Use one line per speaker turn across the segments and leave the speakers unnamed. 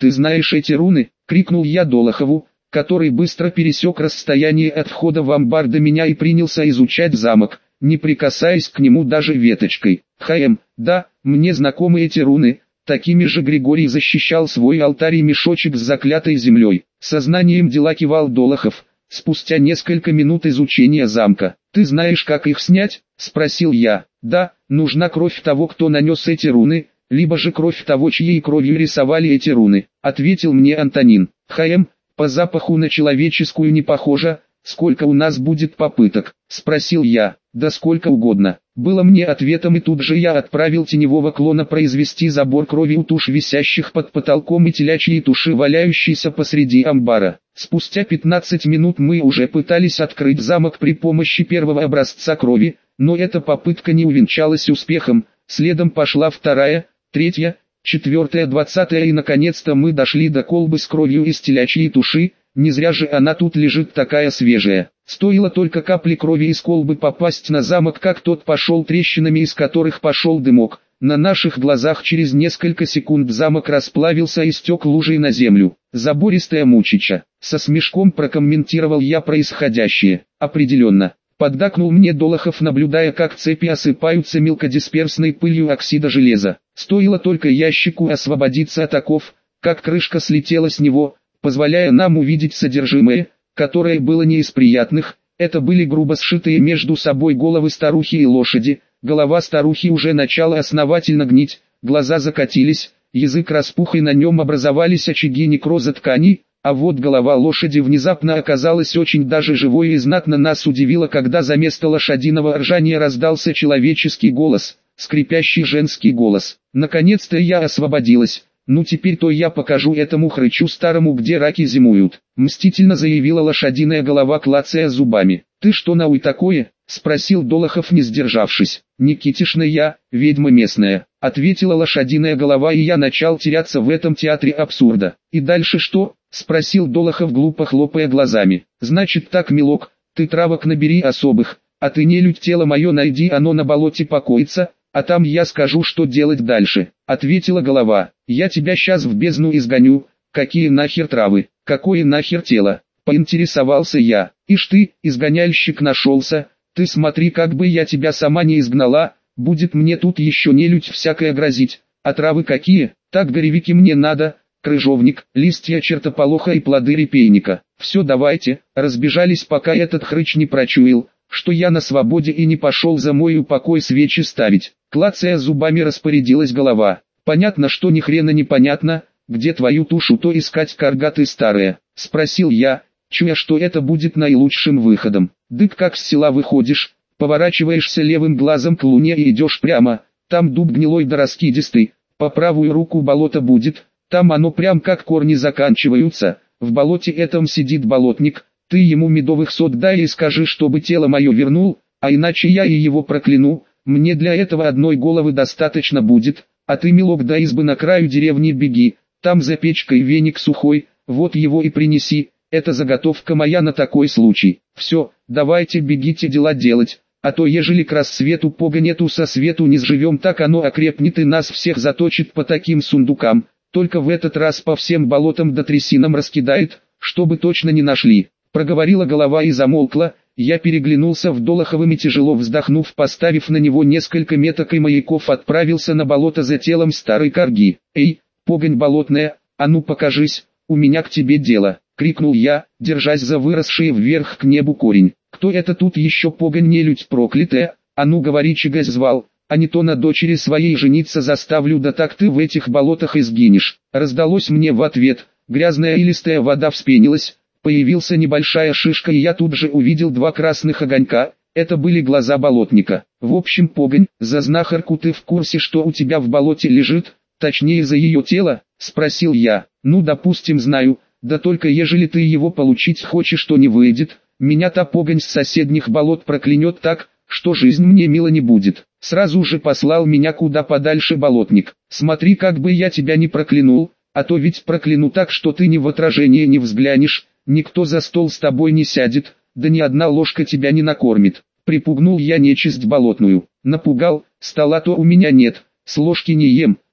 «Ты знаешь эти руны?» — крикнул я Долохову, который быстро пересек расстояние от входа в амбар до меня и принялся изучать замок, не прикасаясь к нему даже веточкой. Да, мне знакомы эти руны, такими же Григорий защищал свой алтарь и мешочек с заклятой землей. Сознанием дела кивал Долохов, спустя несколько минут изучения замка. «Ты знаешь, как их снять?» — спросил я. «Да, нужна кровь того, кто нанес эти руны, либо же кровь того, чьей кровью рисовали эти руны», — ответил мне Антонин. По запаху на человеческую не похоже. «Сколько у нас будет попыток?» — спросил я. «Да сколько угодно», было мне ответом, и тут же я отправил теневого клона произвести забор крови у туш, висящих под потолком, и телячьей туши, валяющейся посреди амбара. Спустя 15 минут мы уже пытались открыть замок при помощи первого образца крови, но эта попытка не увенчалась успехом. Следом пошла вторая, третья, четвертая, 20-я, и наконец-то мы дошли до колбы с кровью из телячьей туши. Не зря же она тут лежит такая свежая. Стоило только капли крови из колбы попасть на замок, как тот пошел трещинами, из которых пошел дымок. На наших глазах через несколько секунд замок расплавился и стек лужей на землю. «Забористая мучича», — со смешком прокомментировал я происходящее. «Определенно», — поддакнул мне Долохов, наблюдая, как цепи осыпаются мелкодисперсной пылью оксида железа. Стоило только ящику освободиться от оков, как крышка слетела с него, позволяя нам увидеть содержимое, которое было не из приятных. Это были грубо сшитые между собой головы старухи и лошади. Голова старухи уже начала основательно гнить, глаза закатились, язык распух, и на нем образовались очаги некроза тканей, а вот голова лошади внезапно оказалась очень даже живой и знатно нас удивила, когда за место лошадиного ржания раздался человеческий голос, скрипящий женский голос. Наконец-то я освободилась. «Ну теперь-то я покажу этому хрычу старому, где раки зимуют», — мстительно заявила лошадиная голова, клацая зубами. «Ты что науй такое?» — спросил Долохов, не сдержавшись. «Никитишна я, ведьма местная», — ответила лошадиная голова, и я начал теряться в этом театре абсурда. «И дальше что?» — спросил Долохов, глупо хлопая глазами. «Значит так, милок, ты травок набери особых, а ты, нелюдь, тело мое найди, оно на болоте покоится, а там я скажу, что делать дальше», — ответила голова. «Я тебя сейчас в бездну изгоню». «Какие нахер травы? Какое нахер тело?» — поинтересовался я. «Ишь ты, изгоняльщик нашелся, ты смотри, как бы я тебя сама не изгнала, будет мне тут еще нелюдь всякая грозить. А травы какие? Так горевики мне надо, крыжовник, листья чертополоха и плоды репейника. Все, давайте». Разбежались, пока этот хрыч не прочуял, что я на свободе, и не пошел за мой упокой свечи ставить. Клацая зубами, распорядилась голова. «Понятно, что ни хрена не понятно. Где твою тушу то искать, карга ты старая?» — спросил я, чуя, что это будет наилучшим выходом. «Дык, как с села выходишь, поворачиваешься левым глазом к луне и идешь прямо, там дуб гнилой да раскидистый, по правую руку болото будет, там оно прям как корни заканчиваются, в болоте этом сидит болотник, ты ему медовых сот дай и скажи, чтобы тело мое вернул, а иначе я и его прокляну, мне для этого одной головы достаточно будет, а ты, милок, до избы на краю деревни беги, там за печкой веник сухой, вот его и принеси, это заготовка моя на такой случай. Все, давайте бегите дела делать, а то ежели к рассвету погонь эту со свету не сживем, так оно окрепнет и нас всех заточит по таким сундукам, только в этот раз по всем болотам да трясинам раскидает, чтобы точно не нашли». Проговорила голова и замолкла. Я переглянулся в Долоховым и, тяжело вздохнув, поставив на него несколько меток и маяков, отправился на болото за телом старой карги. «Эй, погонь болотная, а ну покажись, у меня к тебе дело!» — крикнул я, держась за выросший вверх к небу корень. «Кто это тут еще, погонь, нелюдь проклятая? А ну говори, чего звал, а не то на дочери своей жениться заставлю, да так ты в этих болотах и сгинешь!» Раздалось мне в ответ. Грязная и листая вода вспенилась. Появился небольшая шишка, и я тут же увидел два красных огонька. Это были глаза болотника. «В общем, погонь, за знахарку ты в курсе, что у тебя в болоте лежит? Точнее, за ее тело?» — спросил я. «Ну, допустим, знаю, да только ежели ты его получить хочешь, то не выйдет. Меня та погонь с соседних болот проклянет так, что жизнь мне мила не будет». Сразу же послал меня куда подальше болотник. «Смотри, как бы я тебя не проклянул, а то ведь прокляну так, что ты ни в отражение не взглянешь. Никто за стол с тобой не сядет, да ни одна ложка тебя не накормит». Припугнул я нечисть болотную. Напугал, стола-то у меня нет, с ложки не ем,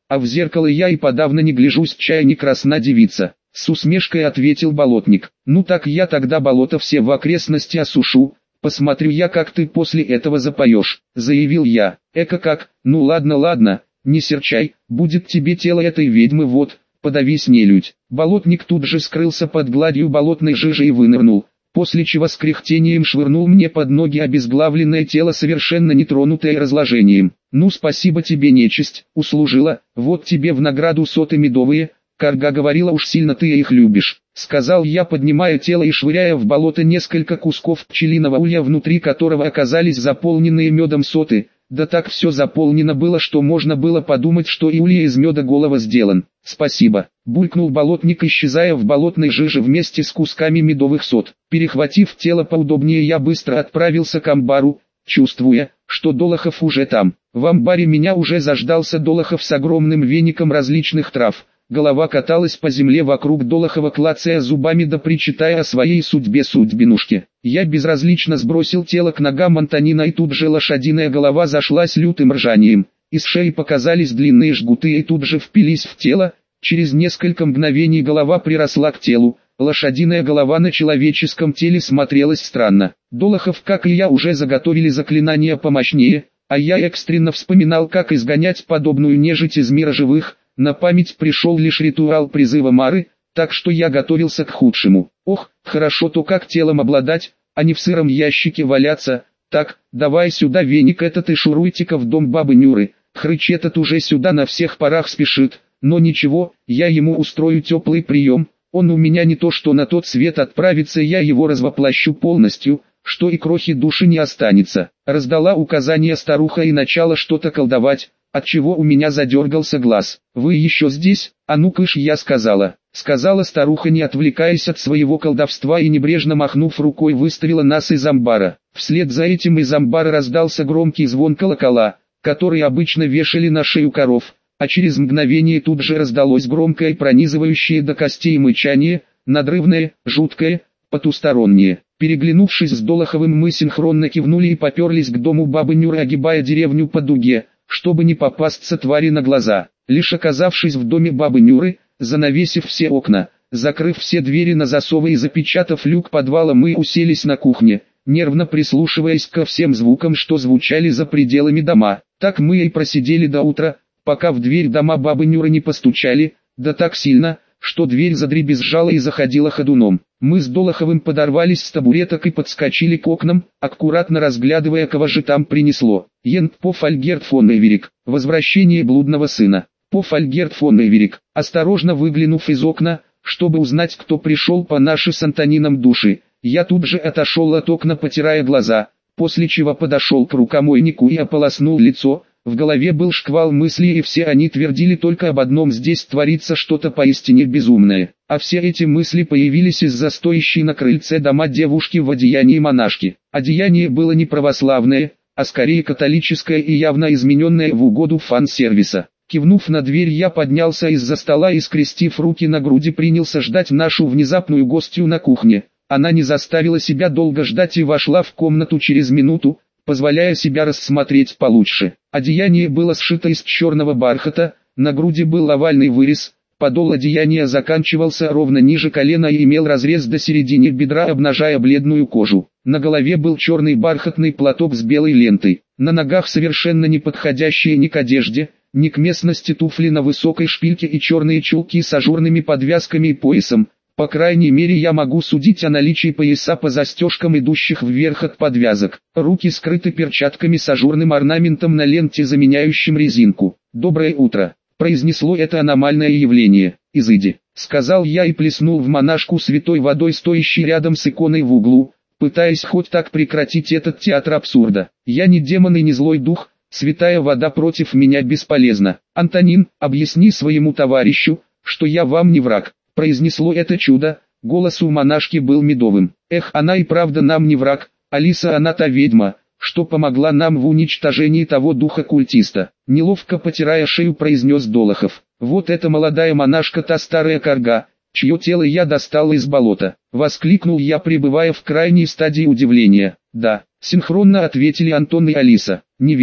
а в зеркало я и подавно не гляжусь, чая не красна девица. С усмешкой ответил болотник. Ну так я тогда болото все в окрестности осушу, посмотрю я, как ты после этого запоешь, заявил я. Эка как, ну ладно ладно, не серчай, будет тебе тело этой ведьмы вот, подавись нелюдь. Болотник тут же скрылся под гладью болотной жижи и вынырнул, после чего с кряхтением швырнул мне под ноги обезглавленное тело, совершенно нетронутое разложением. Ну спасибо тебе, нечисть, услужила, вот тебе в награду соты медовые. Карга говорила, уж сильно ты их любишь, сказал я, поднимая тело и швыряя в болото несколько кусков пчелиного улья, внутри которого оказались заполненные медом соты. Да так все заполнено было, что можно было подумать, что и улья из меда голова сделан. Спасибо, булькнул болотник, исчезая в болотной жиже вместе с кусками медовых сот. Перехватив тело поудобнее, я быстро отправился к амбару, чувствуя, что Долохов уже там. В амбаре меня уже заждался Долохов с огромным веником различных трав. Голова каталась по земле вокруг Долохова, клацая зубами да причитая о своей судьбинушке. Я безразлично сбросил тело к ногам Антонина, и тут же лошадиная голова зашлась лютым ржанием. Из шеи показались длинные жгуты и тут же впились в тело. Через несколько мгновений голова приросла к телу. Лошадиная голова на человеческом теле смотрелась странно. Долохов, как и я, уже заготовили заклинания помощнее, а я экстренно вспоминал, как изгонять подобную нежить из мира живых. На память пришел лишь ритуал призыва Мары, так что я готовился к худшему. Ох, хорошо то как телом обладать, а не в сыром ящике валяться. Так, давай сюда веник этот и шуруйте-ка в дом бабы Нюры. Хрыч этот уже сюда на всех парах спешит, но ничего, я ему устрою теплый прием. Он у меня не то что на тот свет отправится, я его развоплощу полностью, что и крохи души не останется. Раздала указание старуха и начала что-то колдовать, отчего у меня задергался глаз. «Вы еще здесь? А ну кыш!» я сказала. Сказала старуха, не отвлекаясь от своего колдовства, и небрежно махнув рукой выставила нас из амбара. Вслед за этим из амбара раздался громкий звон колокола, который обычно вешали на шею коров, а через мгновение тут же раздалось громкое, пронизывающее до костей мычание, надрывное, жуткое, потустороннее. Переглянувшись с Долоховым, мы синхронно кивнули и поперлись к дому бабы Нюры, огибая деревню по дуге, чтобы не попасться твари на глаза. Лишь оказавшись в доме бабы Нюры, занавесив все окна, закрыв все двери на засовы и запечатав люк подвала, мы уселись на кухне, нервно прислушиваясь ко всем звукам, что звучали за пределами дома. Так мы и просидели до утра, пока в дверь дома бабы Нюры не постучали, да так сильно, что дверь задребезжала и заходила ходуном. Мы с Долоховым подорвались с табуреток и подскочили к окнам, аккуратно разглядывая, кого же там принесло. Йент по Альгерт фон Эверик. Возвращение блудного сына. По Альгерт фон Эверик. Осторожно выглянув из окна, чтобы узнать, кто пришел по нашей с Антонином души, я тут же отошел от окна, потирая глаза, после чего подошел к рукомойнику и ополоснул лицо. В голове был шквал мыслей, и все они твердили только об одном: здесь творится что-то поистине безумное. А все эти мысли появились из-за стоящей на крыльце дома девушки в одеянии монашки. Одеяние было не православное, а скорее католическое и явно измененное в угоду фан-сервиса. Кивнув на дверь, я поднялся из-за стола и, скрестив руки на груди, принялся ждать нашу внезапную гостью на кухне. Она не заставила себя долго ждать и вошла в комнату через минуту, позволяя себя рассмотреть получше. Одеяние было сшито из черного бархата, на груди был овальный вырез, подол одеяния заканчивался ровно ниже колена и имел разрез до середины бедра, обнажая бледную кожу. На голове был черный бархатный платок с белой лентой. На ногах совершенно не подходящие ни к одежде, ни к местности туфли на высокой шпильке и черные чулки с ажурными подвязками и поясом. По крайней мере, я могу судить о наличии пояса по застежкам, идущих вверх от подвязок. Руки скрыты перчатками с ажурным орнаментом на ленте, заменяющим резинку. «Доброе утро», — произнесло это аномальное явление. «Изыди», — сказал я и плеснул в монашку святой водой, стоящей рядом с иконой в углу, пытаясь хоть так прекратить этот театр абсурда. «Я не демон и не злой дух, святая вода против меня бесполезна. Антонин, объясни своему товарищу, что я вам не враг», — произнесло это чудо. Голос у монашки был медовым. «Эх, она и правда нам не враг, Алиса, она та ведьма, что помогла нам в уничтожении того духа-культиста», — неловко потирая шею, произнес Долохов. «Вот эта молодая монашка, та старая карга, чье тело я достал из болота», — воскликнул я, пребывая в крайней стадии удивления. «Да», — синхронно ответили Антон и Алиса. «Не верю»,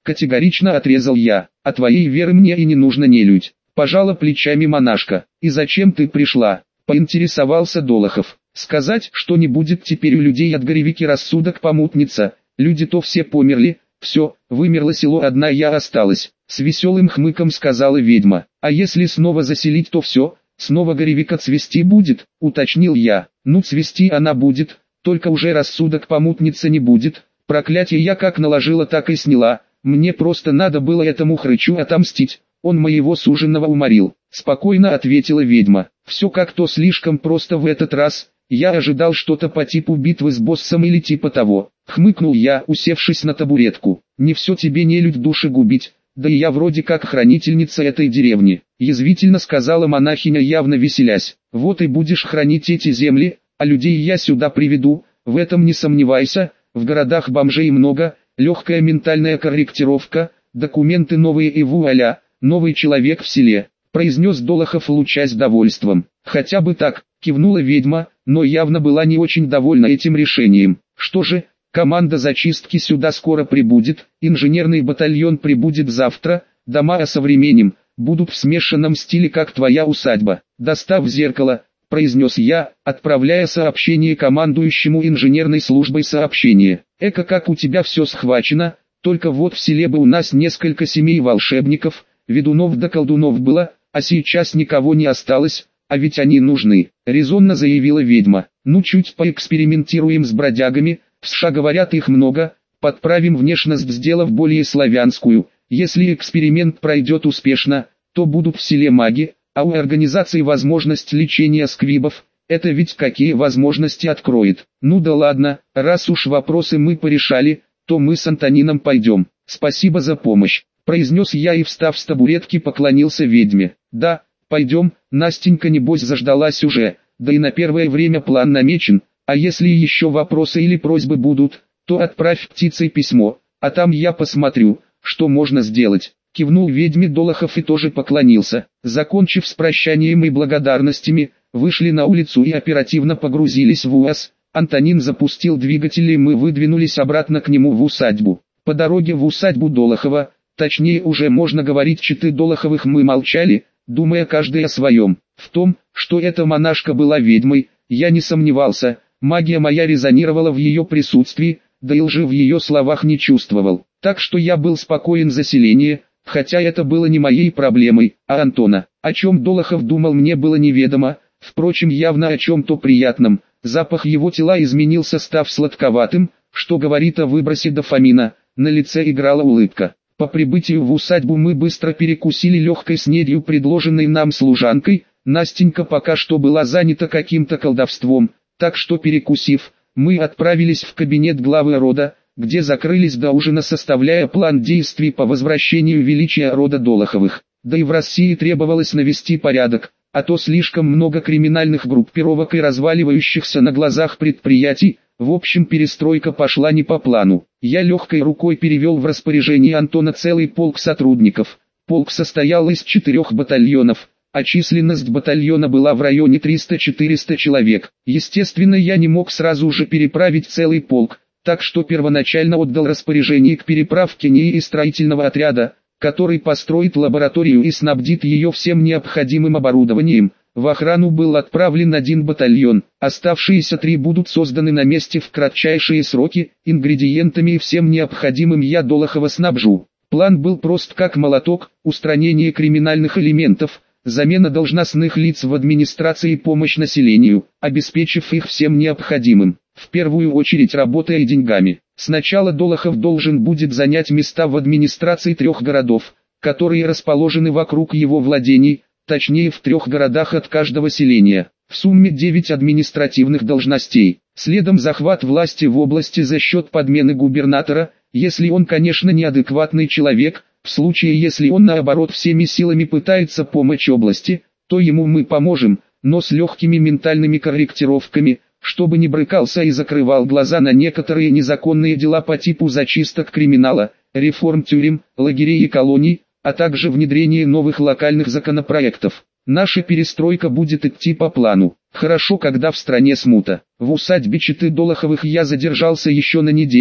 категорично отрезал я. А твоей веры мне и не нужно, нелюдь. Пожала плечами монашка. И зачем ты пришла? Поинтересовался Долохов. Сказать, что не будет теперь у людей от Горевики рассудок помутнется. Люди-то все померли. Все, вымерло село, одна я осталась. С веселым хмыком сказала ведьма. А если снова заселить, то все, снова Горевика цвести будет, уточнил я. Ну, цвести она будет, только уже рассудок помутниться не будет. Проклятие я как наложила, так и сняла. Мне просто надо было этому хрычу отомстить. Он моего суженого уморил. Спокойно ответила ведьма. Все как-то слишком просто в этот раз. Я ожидал что-то по типу битвы с боссом или типа того. Хмыкнул я, усевшись на табуретку. Не все тебе, нелюдь, души губить. Да и я вроде как хранительница этой деревни. Язвительно сказала монахиня, явно веселясь. Вот и будешь хранить эти земли, а людей я сюда приведу. В этом не сомневайся. В городах бомжей много, легкая ментальная корректировка, документы новые и вуаля, новый человек в селе, произнес Долохов, лучась довольством. Хотя бы так, кивнула ведьма, но явно была не очень довольна этим решением. Что же, команда зачистки сюда скоро прибудет, инженерный батальон прибудет завтра, дома осовременим, будут в смешанном стиле, как твоя усадьба. Достав зеркало, произнес я, отправляя сообщение командующему инженерной службой сообщение. Эка, как у тебя все схвачено, только вот в селе бы у нас несколько семей волшебников, ведунов да колдунов было, а сейчас никого не осталось, а ведь они нужны, резонно заявила ведьма. Ну, чуть поэкспериментируем с бродягами, в США говорят их много, подправим внешность, сделав более славянскую. Если эксперимент пройдет успешно, то будут в селе маги, а у организации возможность лечения сквибов, это ведь какие возможности откроет. Ну да ладно, раз уж вопросы мы порешали, то мы с Антонином пойдем. Спасибо за помощь, произнес я и, встав с табуретки, поклонился ведьме. Да, пойдем, Настенька небось заждалась уже, да и на первое время план намечен, а если еще вопросы или просьбы будут, то отправь птицей письмо, а там я посмотрю, что можно сделать. Кивнул ведьме Долохов и тоже поклонился. Закончив с прощанием и благодарностями, вышли на улицу и оперативно погрузились в УАЗ. Антонин запустил двигатель, и мы выдвинулись обратно к нему в усадьбу. По дороге в усадьбу Долохова, точнее уже можно говорить читы Долоховых, мы молчали, думая каждый о своем. В том, что эта монашка была ведьмой, я не сомневался, магия моя резонировала в ее присутствии, да и лжи в ее словах не чувствовал. Так что я был спокоен за селение, хотя это было не моей проблемой, а Антона. О чем Долохов думал, мне было неведомо, впрочем, явно о чем-то приятном. Запах его тела изменился, став сладковатым, что говорит о выбросе дофамина. На лице играла улыбка. По прибытию в усадьбу мы быстро перекусили легкой снедью, предложенной нам служанкой. Настенька пока что была занята каким-то колдовством, так что, перекусив, мы отправились в кабинет главы рода, где закрылись до ужина, составляя план действий по возвращению величия рода Долоховых. Да и в России требовалось навести порядок, а то слишком много криминальных группировок и разваливающихся на глазах предприятий. В общем, перестройка пошла не по плану. Я легкой рукой перевел в распоряжение Антона целый полк сотрудников. Полк состоял из 4 батальонов, а численность батальона была в районе 300-400 человек. Естественно, я не мог сразу же переправить целый полк, так что первоначально отдал распоряжение к переправке НИИ и строительного отряда, который построит лабораторию и снабдит ее всем необходимым оборудованием. В охрану был отправлен 1 батальон, оставшиеся 3 будут созданы на месте в кратчайшие сроки, ингредиентами и всем необходимым я Долохова снабжу. План был прост как молоток: устранение криминальных элементов, замена должностных лиц в администрации и помощь населению, обеспечив их всем необходимым, в первую очередь работой и деньгами. Сначала Долохов должен будет занять места в администрации 3 городов, которые расположены вокруг его владений, точнее в 3 городах от каждого селения. В сумме 9 административных должностей. Следом захват власти в области за счет подмены губернатора, если он, конечно, неадекватный человек. В случае, если он наоборот всеми силами пытается помочь области, то ему мы поможем, но с легкими ментальными корректировками, чтобы не брыкался и закрывал глаза на некоторые незаконные дела по типу зачисток криминала, реформ тюрем, лагерей и колоний, а также внедрение новых локальных законопроектов. Наша перестройка будет идти по плану. Хорошо, когда в стране смута. В усадьбе читы Долоховых я задержался еще на неделю,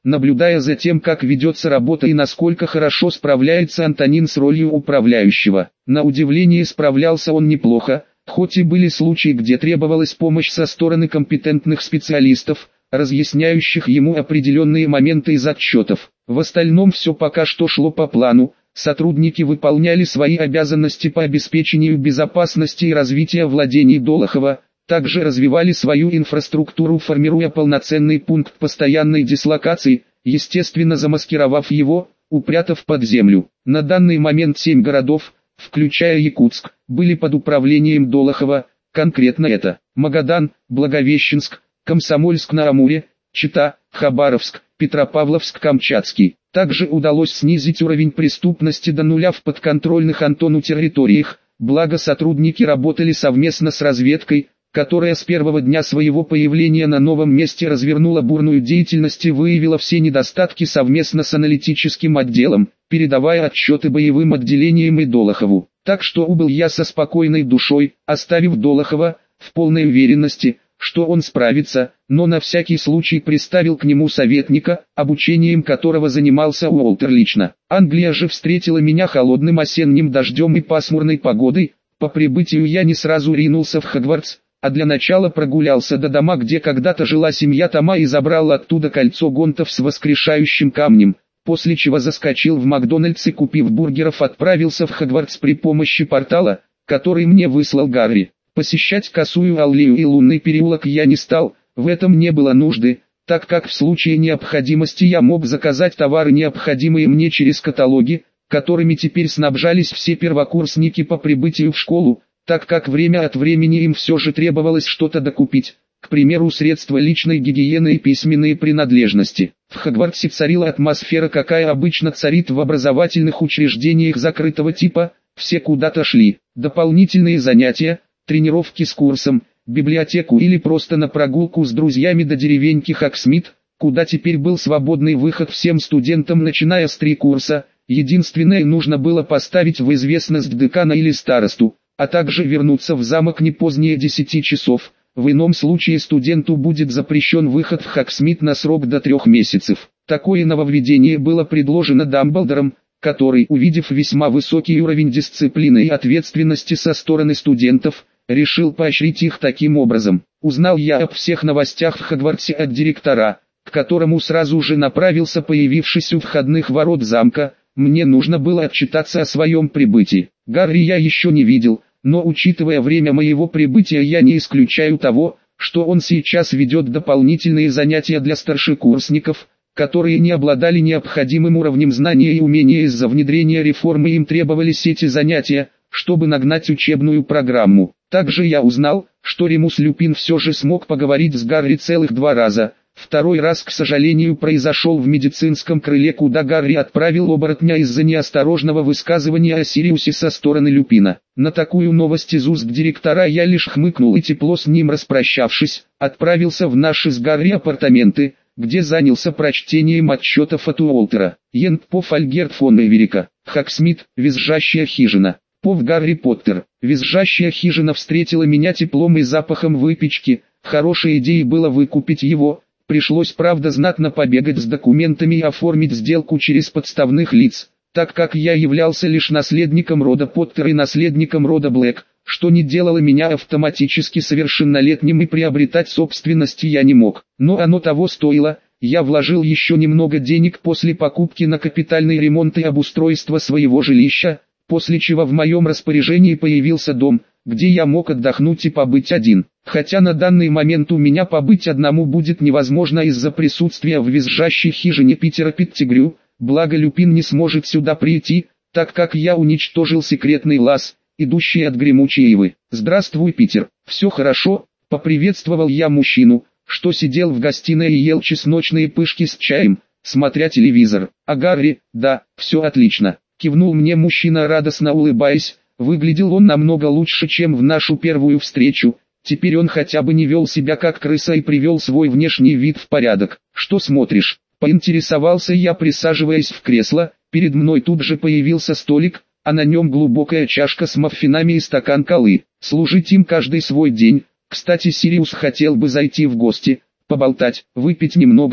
наблюдая за тем, как ведется работа и насколько хорошо справляется Антонин с ролью управляющего. На удивление справлялся он неплохо, хоть и были случаи, где требовалась помощь со стороны компетентных специалистов, разъясняющих ему определенные моменты из отчетов. В остальном все пока что шло по плану, сотрудники выполняли свои обязанности по обеспечению безопасности и развития владений Долохова, также развивали свою инфраструктуру, формируя полноценный пункт постоянной дислокации, естественно замаскировав его, упрятав под землю. На данный момент 7 городов, включая Якутск, были под управлением Долохова, конкретно это Магадан, Благовещенск, Комсомольск-на-Амуре, Чита, Хабаровск, Петропавловск-Камчатский. Также удалось снизить уровень преступности до нуля в подконтрольных Антону территориях, благо сотрудники работали совместно с разведкой, которая с первого дня своего появления на новом месте развернула бурную деятельность и выявила все недостатки совместно с аналитическим отделом, передавая отчеты боевым отделениям и Долохову. Так что убыл я со спокойной душой, оставив Долохова, в полной уверенности, что он справится, но на всякий случай приставил к нему советника, обучением которого занимался Уолтер лично. Англия же встретила меня холодным осенним дождем и пасмурной погодой. По прибытию я не сразу ринулся в Хогвартс, а для начала прогулялся до дома, где когда-то жила семья Тома, и забрал оттуда кольцо гонтов с воскрешающим камнем, после чего заскочил в Макдональдс и, купив бургеров, отправился в Хогвартс при помощи портала, который мне выслал Гарри. Посещать Косую аллею и Лунный переулок я не стал, в этом не было нужды, так как в случае необходимости я мог заказать товары, необходимые мне, через каталоги, которыми теперь снабжались все первокурсники по прибытию в школу, так как время от времени им все же требовалось что-то докупить, к примеру, средства личной гигиены и письменные принадлежности. В Хогвартсе царила атмосфера, какая обычно царит в образовательных учреждениях закрытого типа, все куда-то шли. Дополнительные занятия, тренировки с курсом, библиотеку или просто на прогулку с друзьями до деревеньки Хоксмит, куда теперь был свободный выход всем студентам, начиная с 3 курса. Единственное, нужно было поставить в известность декана или старосту, а также вернуться в замок не позднее 10 часов. В ином случае студенту будет запрещен выход в Хоксмит на срок до 3 месяцев. Такое нововведение было предложено Дамблдором, который, увидев весьма высокий уровень дисциплины и ответственности со стороны студентов, решил поощрить их таким образом. Узнал я об всех новостях в Хогвартсе от директора, к которому сразу же направился, появившись у входных ворот замка. Мне нужно было отчитаться о своем прибытии. Гарри я еще не видел, но учитывая время моего прибытия, я не исключаю того, что он сейчас ведет дополнительные занятия для старшекурсников, которые не обладали необходимым уровнем знания и умения. Из-за внедрения реформы им требовались эти занятия, чтобы нагнать учебную программу. Также я узнал, что Ремус Люпин все же смог поговорить с Гарри целых 2 раза. Второй раз, к сожалению, произошел в медицинском крыле, куда Гарри отправил оборотня из-за неосторожного высказывания о Сириусе со стороны Люпина. На такую новость из уст директора я лишь хмыкнул и, тепло с ним распрощавшись, отправился в наши с Гарри апартаменты, где занялся прочтением отчетов от Уолтера. Йентпов Альгерт фон Эверика, Хоксмит, визжащая хижина. Пов Гарри Поттер. Визжащая хижина встретила меня теплом и запахом выпечки. Хорошей идеей было выкупить его. Пришлось, правда, знатно побегать с документами и оформить сделку через подставных лиц, так как я являлся лишь наследником рода Поттер и наследником рода Блэк, что не делало меня автоматически совершеннолетним, и приобретать собственность я не мог. Но оно того стоило. Я вложил еще немного денег после покупки на капитальный ремонт и обустройство своего жилища, после чего в моем распоряжении появился дом, где я мог отдохнуть и побыть один. Хотя на данный момент у меня побыть одному будет невозможно из-за присутствия в визжащей хижине Питера Петтигрю, благо Люпин не сможет сюда прийти, так как я уничтожил секретный лаз, идущий от гремучей ивы. «Здравствуй, Питер, все хорошо?» — поприветствовал я мужчину, что сидел в гостиной и ел чесночные пышки с чаем, смотря телевизор. «А Гарри?» «Да, все отлично», — кивнул мне мужчина, радостно улыбаясь. Выглядел он намного лучше, чем в нашу первую встречу. Теперь он хотя бы не вел себя как крыса и привел свой внешний вид в порядок. «Что смотришь?» — поинтересовался я, присаживаясь в кресло. Перед мной тут же появился столик, а на нем глубокая чашка с маффинами и стакан колы. Служить им каждый свой день. Кстати, Сириус хотел бы зайти в гости, поболтать, выпить немного,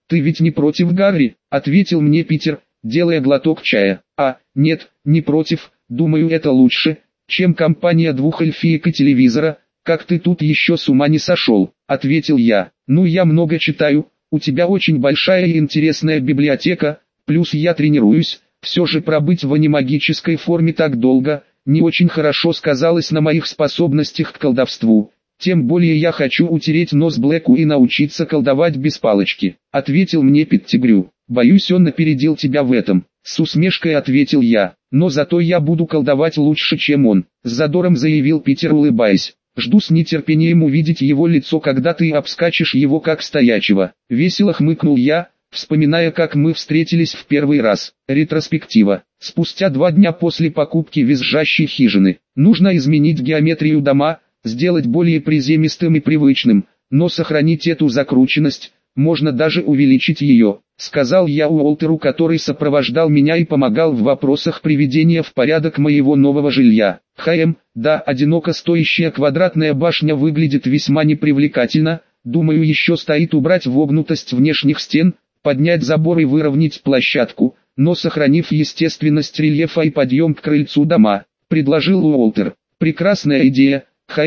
«Ты ведь не против Гарри?» – ответил мне Питер, делая глоток чая. Нет, не против, думаю, это лучше, чем компания двух эльфиек и телевизора. Как ты тут еще с ума не сошел?» – ответил я. «Ну, я много читаю, у тебя очень большая и интересная библиотека, плюс я тренируюсь, все же пробыть в анимагической форме так долго, не очень хорошо сказалось на моих способностях к колдовству. Тем более я хочу утереть нос Блэку и научиться колдовать без палочки», — ответил мне Петтигрю. «Боюсь, он опередил тебя в этом», — с усмешкой ответил я. «Но зато я буду колдовать лучше, чем он», — с задором заявил Питер, улыбаясь. «Жду с нетерпением увидеть его лицо, когда ты обскачешь его как стоячего». Весело хмыкнул я, вспоминая, как мы встретились в первый раз. Ретроспектива. Спустя 2 дня после покупки визжащей хижины. Нужно изменить геометрию дома, сделать более приземистым и привычным, но сохранить эту закрученность, можно даже увеличить ее, сказал я Уолтеру, который сопровождал меня и помогал в вопросах приведения в порядок моего нового жилья. Да, одиноко стоящая квадратная башня выглядит весьма непривлекательно, думаю, еще стоит убрать вогнутость внешних стен, поднять забор и выровнять площадку, но сохранив естественность рельефа и подъем к крыльцу дома, предложил Уолтер. Прекрасная идея.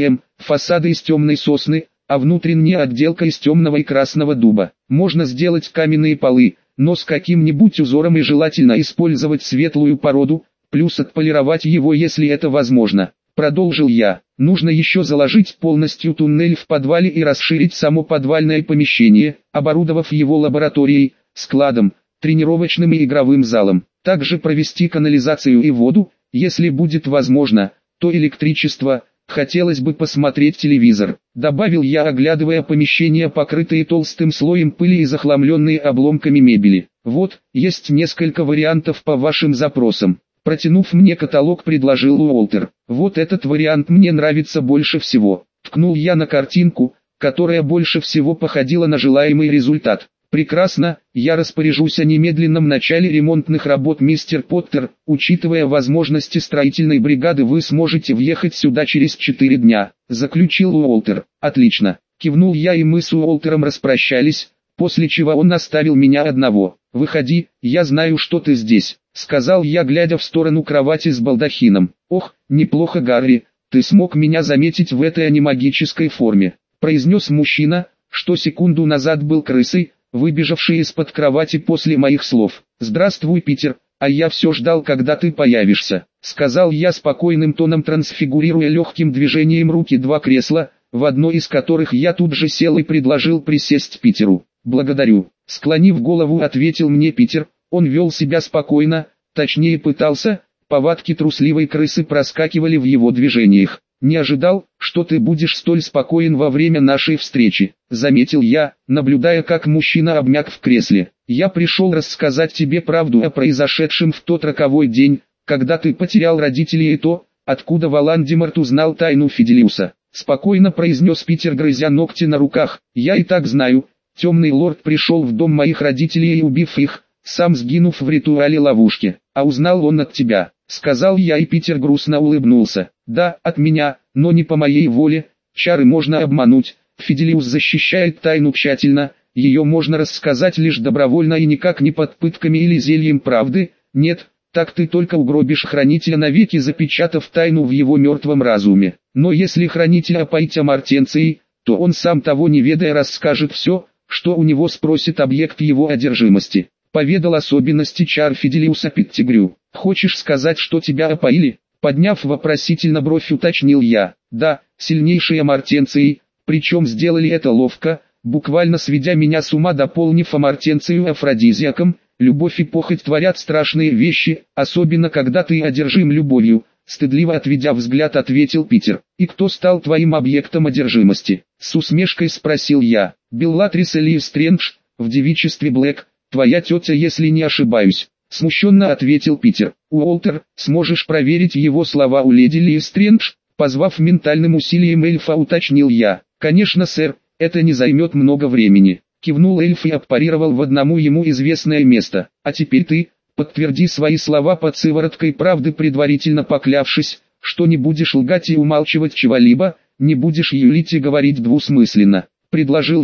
Фасады из темной сосны, а внутренняя отделка из темного и красного дуба. Можно сделать каменные полы, но с каким-нибудь узором и желательно использовать светлую породу, плюс отполировать его, если это возможно. Продолжил я. Нужно еще заложить полностью туннель в подвале и расширить само подвальное помещение, оборудовав его лабораторией, складом, тренировочным и игровым залом. Также провести канализацию и воду, если будет возможно, то электричество. Хотелось бы посмотреть телевизор, добавил я, оглядывая помещения, покрытые толстым слоем пыли и захламленные обломками мебели. Вот, есть несколько вариантов по вашим запросам. Протянув мне каталог, предложил Уолтер. Вот этот вариант мне нравится больше всего. Ткнул я на картинку, которая больше всего походила на желаемый результат. «Прекрасно, я распоряжусь о немедленном начале ремонтных работ, мистер Поттер. Учитывая возможности строительной бригады, вы сможете въехать сюда через 4 дня», — заключил Уолтер. «Отлично», — кивнул я, и мы с Уолтером распрощались, после чего он оставил меня одного. «Выходи, я знаю, что ты здесь», — сказал я, глядя в сторону кровати с балдахином. «Ох, неплохо, Гарри, ты смог меня заметить в этой анимагической форме», — произнес мужчина, что секунду назад был крысой, выбежавший из-под кровати после моих слов. «Здравствуй, Питер, а я все ждал, когда ты появишься», — сказал я спокойным тоном, трансфигурируя легким движением руки 2 кресла, в одно из которых я тут же сел и предложил присесть Питеру. «Благодарю», — склонив голову, ответил мне Питер. Он вел себя спокойно, точнее пытался, повадки трусливой крысы проскакивали в его движениях. «Не ожидал, что ты будешь столь спокоен во время нашей встречи», — заметил я, наблюдая, как мужчина обмяк в кресле. «Я пришел рассказать тебе правду о произошедшем в тот роковой день, когда ты потерял родителей, и то, откуда Волан-де-Морт узнал тайну Фиделиуса», — спокойно произнес Питер, грызя ногти на руках. «Я и так знаю, темный лорд пришел в дом моих родителей и, убив их, сам сгинув в ритуале ловушки, а узнал он от тебя», — сказал я, и Питер грустно улыбнулся. «Да, от меня, но не по моей воле. Чары можно обмануть, Фиделиус защищает тайну тщательно, ее можно рассказать лишь добровольно и никак не под пытками или зельем правды. Нет, так ты только угробишь хранителя, навеки запечатав тайну в его мертвом разуме. Но если хранителя опоить амартенцией, то он сам того не ведая расскажет все, что у него спросит объект его одержимости». Поведал особенности чар Фиделиуса Петтигрю. «Хочешь сказать, что тебя опоили?» Подняв вопросительно бровь, уточнил я. «Да, сильнейшей амартенцией, причем сделали это ловко, буквально сведя меня с ума, дополнив амартенцию афродизиаком. Любовь и похоть творят страшные вещи, особенно когда ты одержим любовью», — стыдливо отведя взгляд, ответил Питер. «И кто стал твоим объектом одержимости?» С усмешкой спросил я. «Беллатрис Лестрэндж, в девичестве Блэк, твоя тетя, если не ошибаюсь», — смущенно ответил Питер. «Уолтер, сможешь проверить его слова у леди Лестрэндж?» Позвав ментальным усилием эльфа, уточнил я. «Конечно, сэр, это не займет много времени», — кивнул эльф и аппарировал в одному ему известное место. «А теперь ты, подтверди свои слова под сывороткой правды, предварительно поклявшись, что не будешь лгать и умалчивать чего-либо, не будешь юлить и говорить двусмысленно», — предложил я.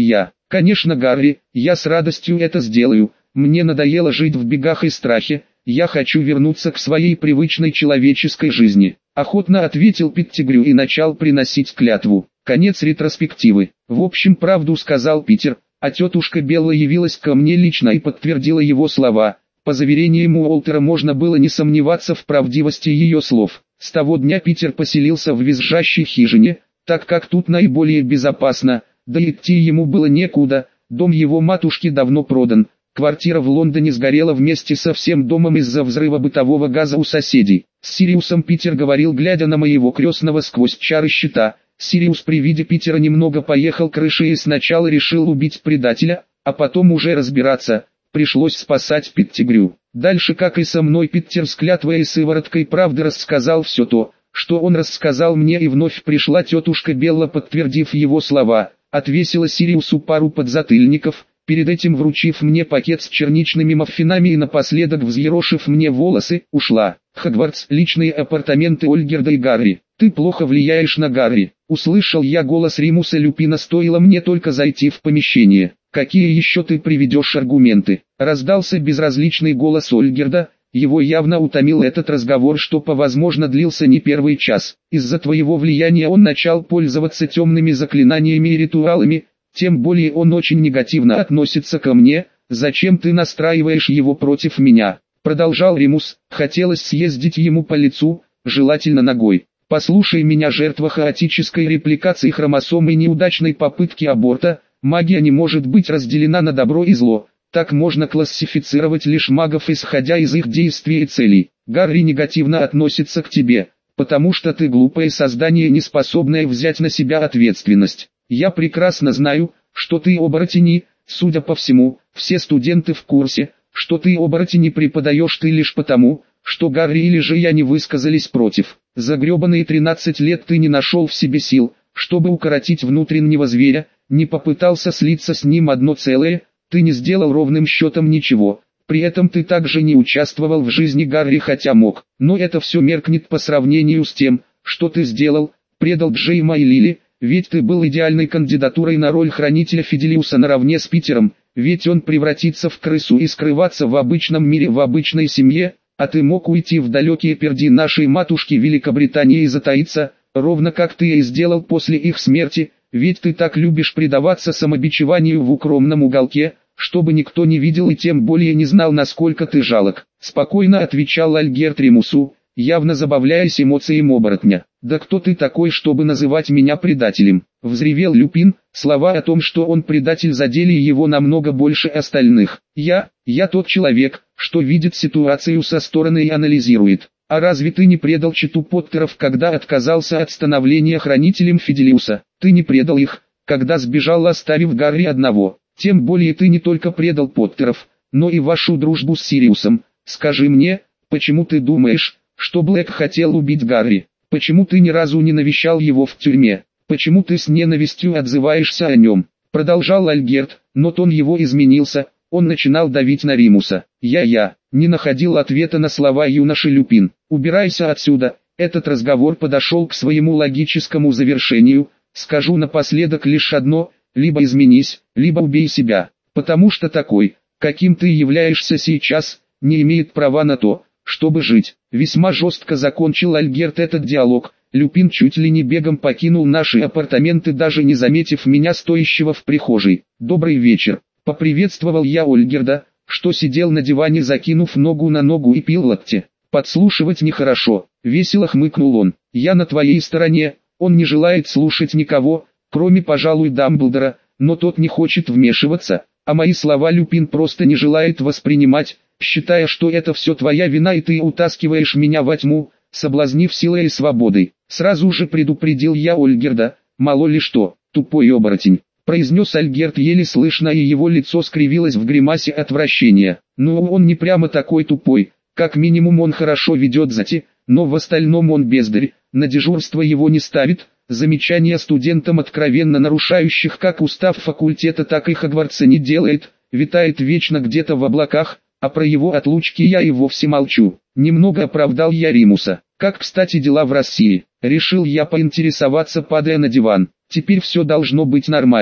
Конечно, Гарри, я с радостью это сделаю. Мне надоело жить в бегах и страхе. Я хочу вернуться к своей привычной человеческой жизни. Охотно ответил Петтигрю и начал приносить клятву. Конец ретроспективы. В общем, правду сказал Питер, а тетушка Белла явилась ко мне лично и подтвердила его слова. По заверениям Уолтера можно было не сомневаться в правдивости ее слов. С того дня Питер поселился в визжащей хижине, так как тут наиболее безопасно, да идти ему было некуда, дом его матушки давно продан. Квартира в Лондоне сгорела вместе со всем домом из-за взрыва бытового газа у соседей. С Сириусом Питер говорил, глядя на моего крестного сквозь чары щита. Сириус при виде Питера немного поехал крышей и сначала решил убить предателя, а потом уже разбираться. Пришлось спасать Петтигрю. Дальше, как и со мной, Питер с клятвой и сывороткой правды рассказал все то, что он рассказал мне, и вновь пришла тетушка Белла, подтвердив его слова, отвесила Сириусу пару подзатыльников, перед этим вручив мне пакет с черничными маффинами и напоследок взъерошив мне волосы, ушла. Хогвартс, личные апартаменты Ольгерда и Гарри. Ты плохо влияешь на Гарри. Услышал я голос Римуса Люпина, стоило мне только зайти в помещение. Какие еще ты приведешь аргументы? Раздался безразличный голос Ольгерда. Его явно утомил этот разговор, что возможно длился не первый час. Из-за твоего влияния он начал пользоваться темными заклинаниями и ритуалами, тем более он очень негативно относится ко мне. Зачем ты настраиваешь его против меня? Продолжал Римус. Хотелось съездить ему по лицу, желательно ногой. Послушай меня, жертва хаотической репликации хромосом и неудачной попытки аборта. Магия не может быть разделена на добро и зло. Так можно классифицировать лишь магов, исходя из их действий и целей. Гарри негативно относится к тебе, потому что ты глупое создание, не способное взять на себя ответственность. Я прекрасно знаю, что ты оборотень, судя по всему, все студенты в курсе, что ты оборотень преподаешь ты лишь потому, что Гарри или же я не высказались против. За гребаные 13 лет ты не нашел в себе сил, чтобы укоротить внутреннего зверя, не попытался слиться с ним одно целое, ты не сделал ровным счетом ничего. При этом ты также не участвовал в жизни Гарри, хотя мог. Но это все меркнет по сравнению с тем, что ты сделал, предал Джейма и Лили, ведь ты был идеальной кандидатурой на роль хранителя Фиделиуса наравне с Питером, ведь он превратится в крысу и скрываться в обычном мире в обычной семье, а ты мог уйти в далекие перди нашей матушки Великобритании и затаиться, ровно как ты и сделал после их смерти, ведь ты так любишь предаваться самобичеванию в укромном уголке, чтобы никто не видел и тем более не знал, насколько ты жалок. Спокойно отвечал Альгерт Римусу, явно забавляясь эмоциям оборотня. «Да кто ты такой, чтобы называть меня предателем?» — взревел Люпин. Слова о том, что он предатель, задели его намного больше остальных. Я тот человек, что видит ситуацию со стороны и анализирует. А разве ты не предал чету Поттеров, когда отказался от становления хранителем Фиделиуса? Ты не предал их, когда сбежал, оставив Гарри одного. Тем более ты не только предал Поттеров, но и вашу дружбу с Сириусом. Скажи мне, почему ты думаешь, что Блэк хотел убить Гарри? Почему ты ни разу не навещал его в тюрьме? Почему ты с ненавистью отзываешься о нем?» Продолжал Альгерт, но тон его изменился, он начинал давить на Римуса. Я не находил ответа на слова юноши Люпин. «Убирайся отсюда». Этот разговор подошел к своему логическому завершению. Скажу напоследок лишь одно: либо изменись, либо убей себя, потому что такой, каким ты являешься сейчас, не имеет права на то, чтобы жить. Весьма жестко закончил Альгерт этот диалог. Люпин чуть ли не бегом покинул наши апартаменты, даже не заметив меня, стоящего в прихожей. «Добрый вечер», — поприветствовал я Ольгерда, что сидел на диване, закинув ногу на ногу и пил латте. «Подслушивать нехорошо», — весело хмыкнул он. «Я на твоей стороне». Он не желает слушать никого, кроме, пожалуй, Дамблдора, но тот не хочет вмешиваться, а мои слова Люпин просто не желает воспринимать, считая, что это все твоя вина и ты утаскиваешь меня во тьму, соблазнив силой и свободой. Сразу же предупредил я Ольгерда, мало ли что, тупой оборотень, произнес Альгерт еле слышно, и его лицо скривилось в гримасе отвращения. Ну, он не прямо такой тупой, как минимум он хорошо ведет зати, но в остальном он бездарь, на дежурство его не ставит. Замечания студентам, откровенно нарушающих как устав факультета, так и Хогвартса, не делает, витает вечно где-то в облаках, а про его отлучки я и вовсе молчу. Немного оправдал я Римуса. Как, кстати, дела в России? Решил я поинтересоваться, падая на диван. Теперь все должно быть нормально.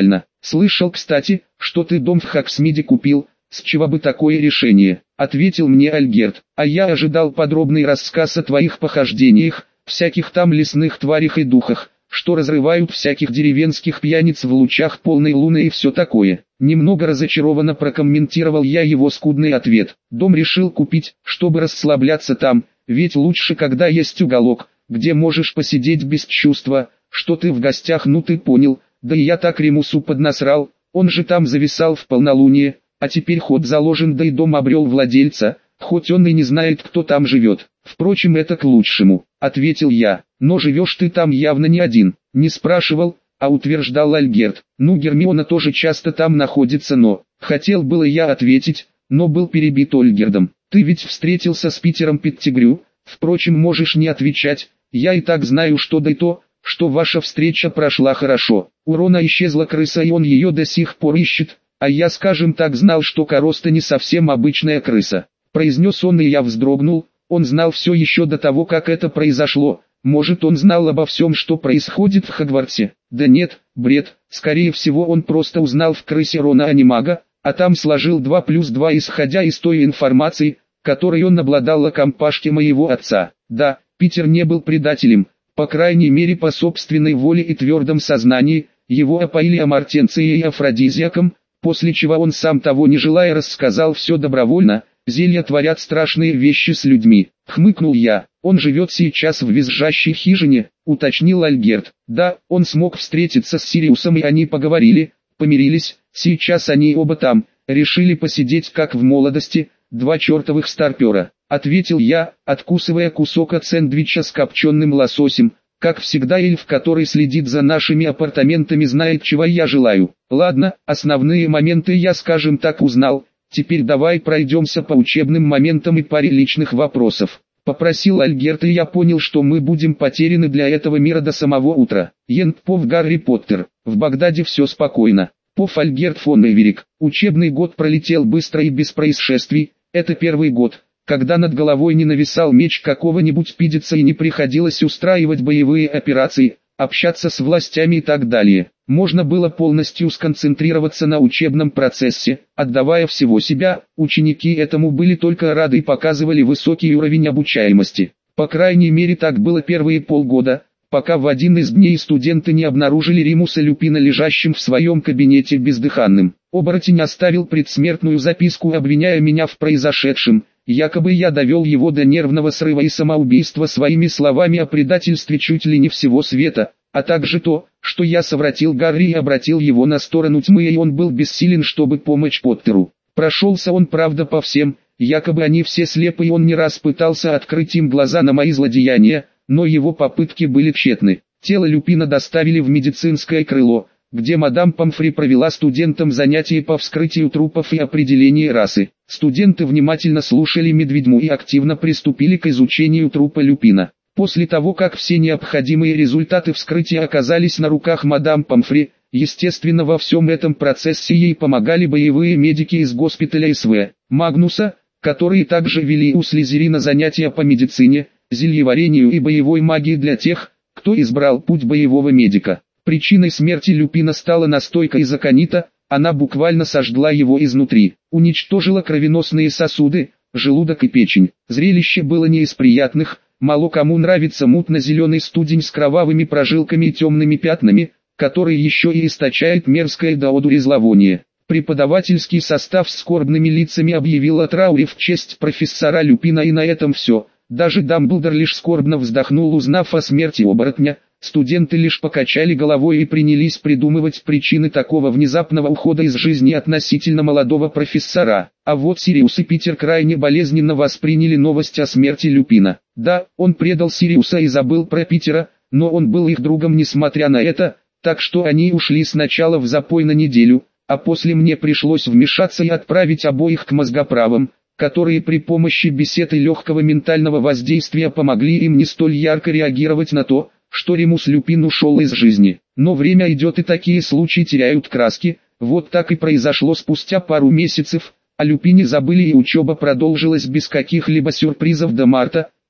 «Слышал, кстати, что ты дом в Хаксмиде купил, с чего бы такое решение?» — ответил мне Альгерт. «А я ожидал подробный рассказ о твоих похождениях, всяких там лесных тварях и духах, что разрывают всяких деревенских пьяниц в лучах полной луны и все такое». Немного разочарованно прокомментировал я его скудный ответ. «Дом решил купить, чтобы расслабляться там, ведь лучше, когда есть уголок, где можешь посидеть без чувства, что ты в гостях, ну ты понял, да и я так Римусу поднасрал, он же там зависал в полнолуние, а теперь ход заложен, да и дом обрел владельца, хоть он и не знает, кто там живет. Впрочем, это к лучшему», — ответил я. «Но живешь ты там явно не один». «Не спрашивал, а утверждал Альгерт. Ну, Гермиона тоже часто там находится, но...» Хотел было я ответить, но был перебит Ольгердом. «Ты ведь встретился с Питером Петтигрю? Впрочем, можешь не отвечать, я и так знаю, что да и то, что ваша встреча прошла хорошо. У Рона исчезла крыса, и он ее до сих пор ищет, а я, скажем так, знал, что Короста не совсем обычная крыса», — произнес он, и я вздрогнул. Он знал все еще до того, как это произошло. Может, он знал обо всем, что происходит в Хогвартсе? Да нет, бред. Скорее всего, он просто узнал в крысе Рона анимага, а там сложил 2+2, исходя из той информации, которой он обладал о компашке моего отца. Да, Питер не был предателем, по крайней мере по собственной воле и твердом сознании. Его опоили амартенцией и афродизиаком, после чего он, сам того не желая, рассказал все добровольно. «Зелья творят страшные вещи с людьми», — хмыкнул я. «Он живет сейчас в визжащей хижине», — уточнил Альгерт. «Да, он смог встретиться с Сириусом, и они поговорили, помирились, сейчас они оба там, решили посидеть как в молодости, два чертовых старпера», — ответил я, откусывая кусок от сэндвича с копченым лососем. Как всегда, эльф, который следит за нашими апартаментами, знает, чего я желаю. Ладно, основные моменты я, скажем так, узнал. Теперь давай пройдемся по учебным моментам и паре личных вопросов. Попросил Альгерт, и я понял, что мы будем потеряны для этого мира до самого утра. Ентпов Гарри Поттер. В Багдаде все спокойно. Пов Альгерт фон Эверик. Учебный год пролетел быстро и без происшествий. Это первый год, когда над головой не нависал меч какого-нибудь пидица и не приходилось устраивать боевые операции, общаться с властями и так далее. Можно было полностью сконцентрироваться на учебном процессе, отдавая всего себя. Ученики этому были только рады и показывали высокий уровень обучаемости. По крайней мере, так было первые полгода, пока в один из дней студенты не обнаружили Римуса Люпина лежащим в своем кабинете бездыханным. Оборотень оставил предсмертную записку, обвиняя меня в произошедшем. Якобы я довел его до нервного срыва и самоубийства своими словами о предательстве чуть ли не всего света, а также то, что я совратил Гарри и обратил его на сторону тьмы, и он был бессилен, чтобы помочь Поттеру. Прошелся он, правда, по всем, якобы они все слепы, и он не раз пытался открыть им глаза на мои злодеяния, но его попытки были тщетны. Тело Люпина доставили в медицинское крыло, где мадам Помфри провела студентам занятия по вскрытию трупов и определению расы. Студенты внимательно слушали Медведьму и активно приступили к изучению трупа Люпина. После того, как все необходимые результаты вскрытия оказались на руках мадам Помфри, естественно, во всем этом процессе ей помогали боевые медики из госпиталя СВ Магнуса, которые также вели у Слизерина занятия по медицине, зельеварению и боевой магии для тех, кто избрал путь боевого медика. Причиной смерти Люпина стала настойка из аконита, она буквально сожгла его изнутри, уничтожила кровеносные сосуды, желудок и печень. Зрелище было не из приятных, мало кому нравится мутно-зеленый студень с кровавыми прожилками и темными пятнами, который еще и источает мерзкое до одури зловоние. Преподавательский состав с скорбными лицами объявил о трауре в честь профессора Люпина, и на этом все. Даже Дамблдор лишь скорбно вздохнул, узнав о смерти оборотня. Студенты лишь покачали головой и принялись придумывать причины такого внезапного ухода из жизни относительно молодого профессора. А вот Сириус и Питер крайне болезненно восприняли новость о смерти Люпина. Да, он предал Сириуса и забыл про Питера, но он был их другом несмотря на это, так что они ушли сначала в запой на неделю, а после мне пришлось вмешаться и отправить обоих к мозгоправам, которые при помощи бесед и легкого ментального воздействия помогли им не столь ярко реагировать на то, что Римус Люпин ушел из жизни. Но время идет, и такие случаи теряют краски. Вот так и произошло спустя пару месяцев. О Люпине забыли, и учеба продолжилась без каких-либо сюрпризов до марта,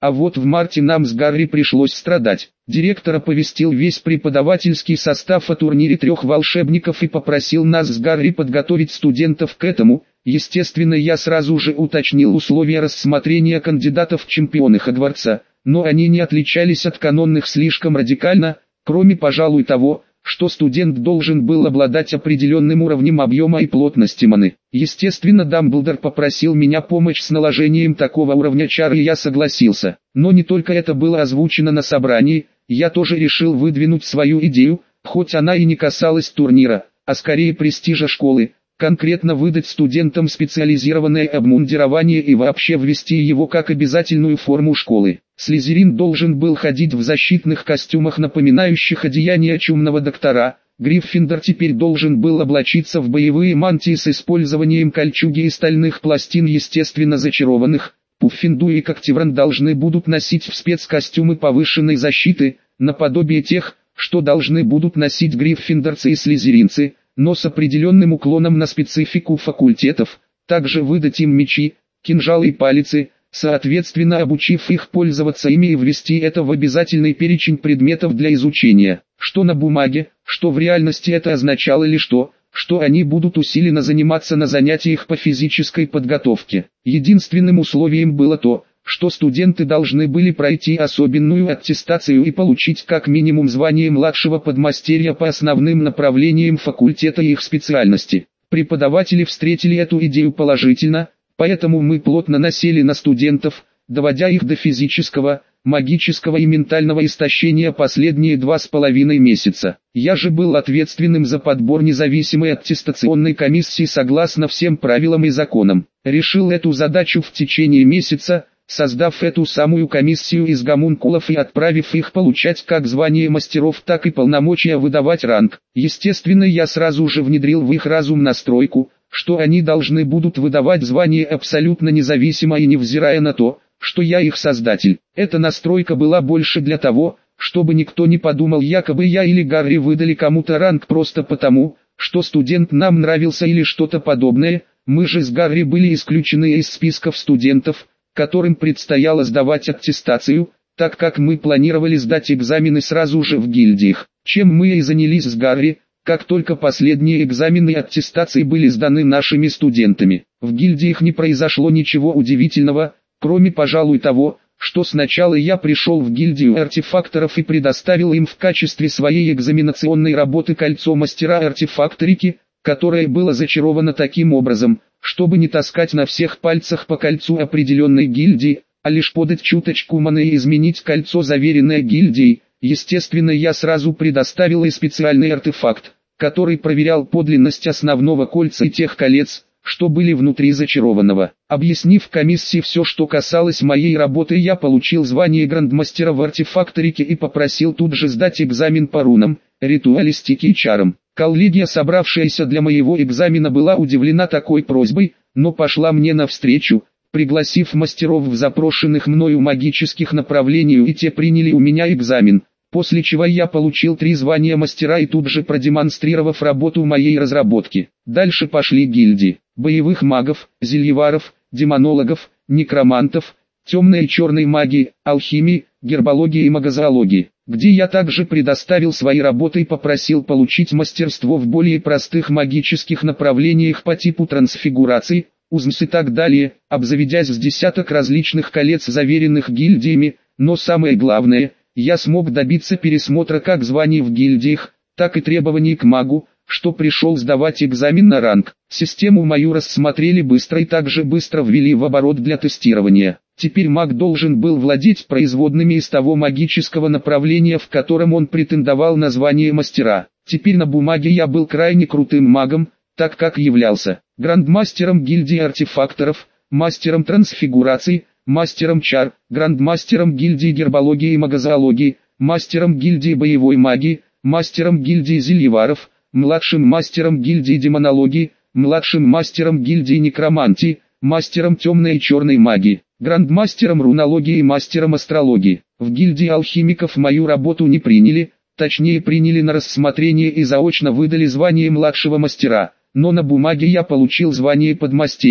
А вот в марте нам с Гарри пришлось страдать. Директор оповестил весь преподавательский состав о турнире 3 волшебников и попросил нас с Гарри подготовить студентов к этому. Естественно, я сразу же уточнил условия рассмотрения кандидатов в чемпионы Хогвартса, но они не отличались от канонных слишком радикально, кроме, пожалуй, того, что студент должен был обладать определенным уровнем объема и плотности маны. Естественно, Дамблдор попросил меня помочь с наложением такого уровня чар, и я согласился. Но не только это было озвучено на собрании, я тоже решил выдвинуть свою идею, хоть она и не касалась турнира, а скорее престижа школы. Конкретно выдать студентам специализированное обмундирование и вообще ввести его как обязательную форму школы. Слизерин должен был ходить в защитных костюмах, напоминающих одеяние чумного доктора. Гриффиндор теперь должен был облачиться в боевые мантии с использованием кольчуги и стальных пластин, естественно зачарованных. Пуффиндуй и Когтевран должны будут носить в спецкостюмы повышенной защиты, наподобие тех, что должны будут носить гриффиндорцы и слизеринцы, но с определенным уклоном на специфику факультетов. Также выдать им мечи, кинжалы и палицы, соответственно обучив их пользоваться ими, и ввести это в обязательный перечень предметов для изучения. Что на бумаге, что в реальности это означало лишь то, что они будут усиленно заниматься на занятиях по физической подготовке. Единственным условием было то, что студенты должны были пройти особенную аттестацию и получить как минимум звание младшего подмастерья по основным направлениям факультета и их специальности. Преподаватели встретили эту идею положительно, поэтому мы плотно насели на студентов, доводя их до физического, магического и ментального истощения последние 2,5 месяца. Я же был ответственным за подбор независимой аттестационной комиссии согласно всем правилам и законам. Решил эту задачу в течение месяца, создав эту самую комиссию из гомункулов и отправив их получать как звание мастеров, так и полномочия выдавать ранг. Естественно, я сразу же внедрил в их разум настройку, что они должны будут выдавать звание абсолютно независимо и невзирая на то, что я их создатель. Эта настройка была больше для того, чтобы никто не подумал, якобы я или Гарри выдали кому-то ранг просто потому, что студент нам нравился или что-то подобное. Мы же с Гарри были исключены из списков студентов, которым предстояло сдавать аттестацию, так как мы планировали сдать экзамены сразу же в гильдиях, чем мы и занялись с Гарри, как только последние экзамены аттестации были сданы нашими студентами. В гильдиях не произошло ничего удивительного, кроме, пожалуй, того, что сначала я пришел в гильдию артефакторов и предоставил им в качестве своей экзаменационной работы кольцо мастера-артефакторики, которое было зачаровано таким образом, чтобы не таскать на всех пальцах по кольцу определенной гильдии, а лишь подать чуточку маны и изменить кольцо, заверенное гильдией. Естественно, я сразу предоставил и специальный артефакт, который проверял подлинность основного кольца и тех колец, что были внутри зачарованного. Объяснив комиссии все, что касалось моей работы, я получил звание грандмастера в артефакторике и попросил тут же сдать экзамен по рунам, ритуалистике и чарам. Коллегия, собравшаяся для моего экзамена, была удивлена такой просьбой, но пошла мне навстречу, пригласив мастеров в запрошенных мною магических направлениях, и те приняли у меня экзамен, после чего я получил 3 звания мастера и тут же продемонстрировав работу моей разработки. Дальше пошли гильдии боевых магов, зельеваров, демонологов, некромантов, темной и черной магии, алхимии, гербологии и магозоологии, где я также предоставил свои работы и попросил получить мастерство в более простых магических направлениях по типу трансфигурации, узмс и так далее, обзаведясь с десяток различных колец, заверенных гильдиями, но самое главное, я смог добиться пересмотра как званий в гильдиях, так и требований к магу, что пришел сдавать экзамен на ранг. Систему мою рассмотрели быстро и также быстро ввели в оборот для тестирования. Теперь маг должен был владеть производными из того магического направления, в котором он претендовал на звание мастера. Теперь на бумаге я был крайне крутым магом, так как являлся грандмастером гильдии артефакторов, мастером трансфигурации, мастером чар, грандмастером гильдии гербологии и магозоологии, мастером гильдии боевой магии, мастером гильдии зельеваров, младшим мастером гильдии демонологии, младшим мастером гильдии некромантии, мастером темной и черной магии, грандмастером рунологии и мастером астрологии. В гильдии алхимиков мою работу не приняли, точнее приняли на рассмотрение и заочно выдали звание младшего мастера, но на бумаге я получил звание подмастерья.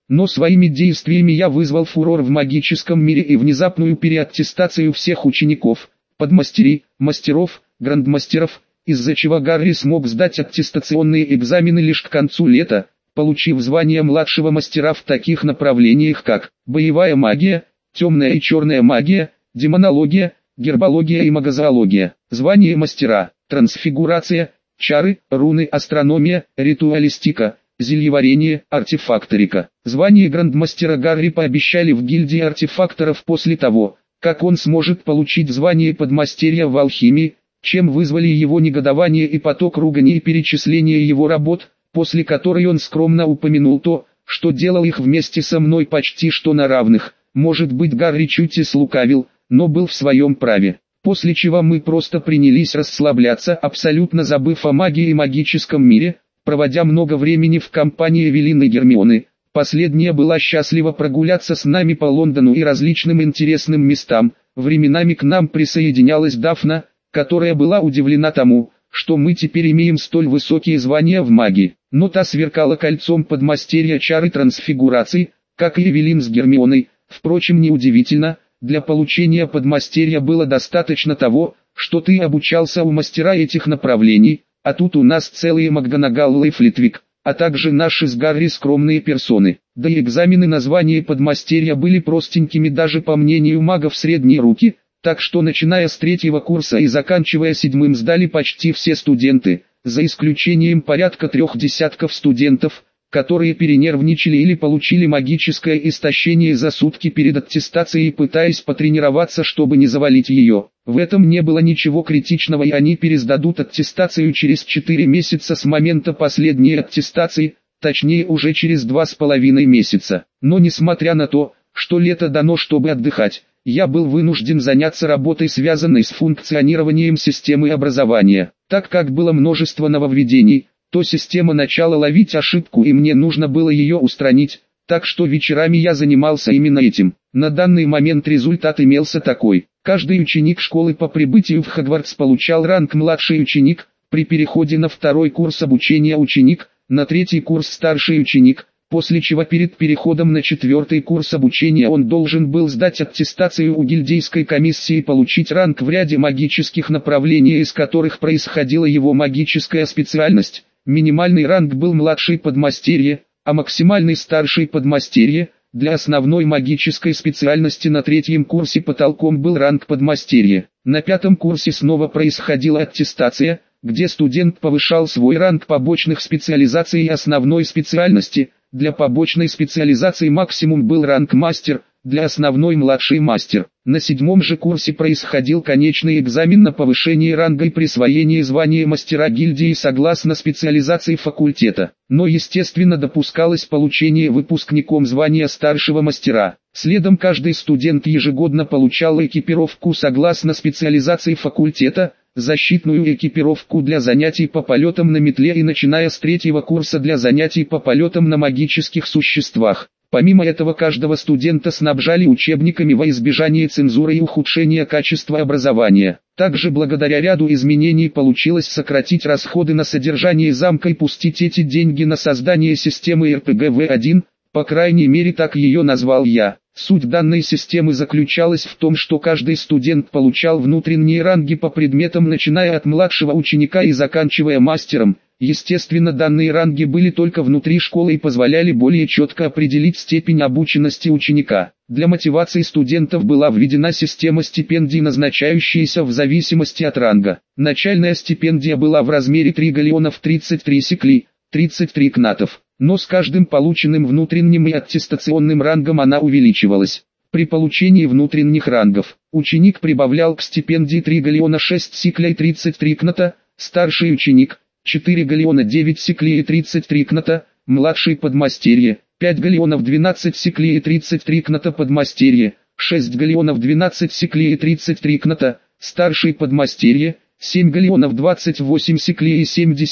Но своими действиями я вызвал фурор в магическом мире и внезапную переаттестацию всех учеников, подмастерий, мастеров, грандмастеров, из-за чего Гарри смог сдать аттестационные экзамены лишь к концу лета, получив звание младшего мастера в таких направлениях как боевая магия, темная и черная магия, демонология, гербология и магозоология. Звание мастера, трансфигурация, чары, руны, астрономия, ритуалистика, зельеварение, артефакторика. Звание грандмастера Гарри пообещали в гильдии артефакторов после того, как он сможет получить звание подмастерья в алхимии, чем вызвали его негодование и поток ругани и перечисления его работ, после которой он скромно упомянул то, что делал их вместе со мной почти что на равных. Может быть, Гарри чуть и слукавил, но был в своем праве. После чего мы просто принялись расслабляться, абсолютно забыв о магии и магическом мире, проводя много времени в компании Эвелины и Гермионы. Последняя была счастлива прогуляться с нами по Лондону и различным интересным местам. Временами к нам присоединялась Дафна, которая была удивлена тому, что мы теперь имеем столь высокие звания в магии. Но та сверкала кольцом подмастерья чары трансфигурации, как и Эвелин с Гермионой. Впрочем, неудивительно, для получения подмастерья было достаточно того, что ты обучался у мастера этих направлений, а тут у нас целые МакГонагал и Флитвик, а также наши с Гарри скромные персоны. Да и экзамены на звание подмастерья были простенькими даже по мнению магов средней руки, так что начиная с 3-го курса и заканчивая 7-м сдали почти все студенты, за исключением порядка 3 десятков студентов, которые перенервничали или получили магическое истощение за сутки перед аттестацией, пытаясь потренироваться, чтобы не завалить ее. В этом не было ничего критичного, и они пересдадут аттестацию через 4 месяца с момента последней аттестации, точнее уже через 2,5 месяца. Но несмотря на то, что лето дано, чтобы отдыхать, я был вынужден заняться работой, связанной с функционированием системы образования. Так как было множество нововведений, то система начала ловить ошибку, и мне нужно было ее устранить, так что вечерами я занимался именно этим. На данный момент результат имелся такой: каждый ученик школы по прибытию в Хогвартс получал ранг младший ученик, при переходе на 2-й курс обучения ученик, на 3-й курс старший ученик, после чего перед переходом на 4-й курс обучения он должен был сдать аттестацию у гильдейской комиссии и получить ранг в ряде магических направлений, из которых происходила его магическая специальность. Минимальный ранг был младший подмастерье, а максимальный старший подмастерье. Для основной магической специальности на 3-м курсе потолком был ранг подмастерье. На 5-м курсе снова происходила аттестация, где студент повышал свой ранг побочных специализаций и основной специальности. Для побочной специализации максимум был ранг мастер, для основной младший мастер. На 7-м же курсе происходил конечный экзамен на повышение ранга и присвоение звания мастера гильдии согласно специализации факультета. Но естественно допускалось получение выпускником звания старшего мастера. Следом каждый студент ежегодно получал экипировку согласно специализации факультета, защитную экипировку для занятий по полетам на метле и начиная с 3-го курса для занятий по полетам на магических существах. Помимо этого каждого студента снабжали учебниками во избежание цензуры и ухудшения качества образования. Также благодаря ряду изменений получилось сократить расходы на содержание замка и пустить эти деньги на создание системы РПГ-В1, по крайней мере так ее назвал я. Суть данной системы заключалась в том, что каждый студент получал внутренние ранги по предметам, начиная от младшего ученика и заканчивая мастером. Естественно, данные ранги были только внутри школы и позволяли более четко определить степень обученности ученика. Для мотивации студентов была введена система стипендий, назначающаяся в зависимости от ранга. Начальная стипендия была в размере 3 галлеонов 33 секли, 33 кнатов, но с каждым полученным внутренним и аттестационным рангом она увеличивалась. При получении внутренних рангов, ученик прибавлял к стипендии 3 галлеона 6 сиклей 33 кната, старший ученик 4 галлеона 9 сиклей и 33 кната, младший подмастерье 5 галлеонов 12 сиклей и 33 кната, подмастерье 6 галлеонов 12 сиклей и 33 кната, старший подмастерье 7 галлеонов 28 сиклей и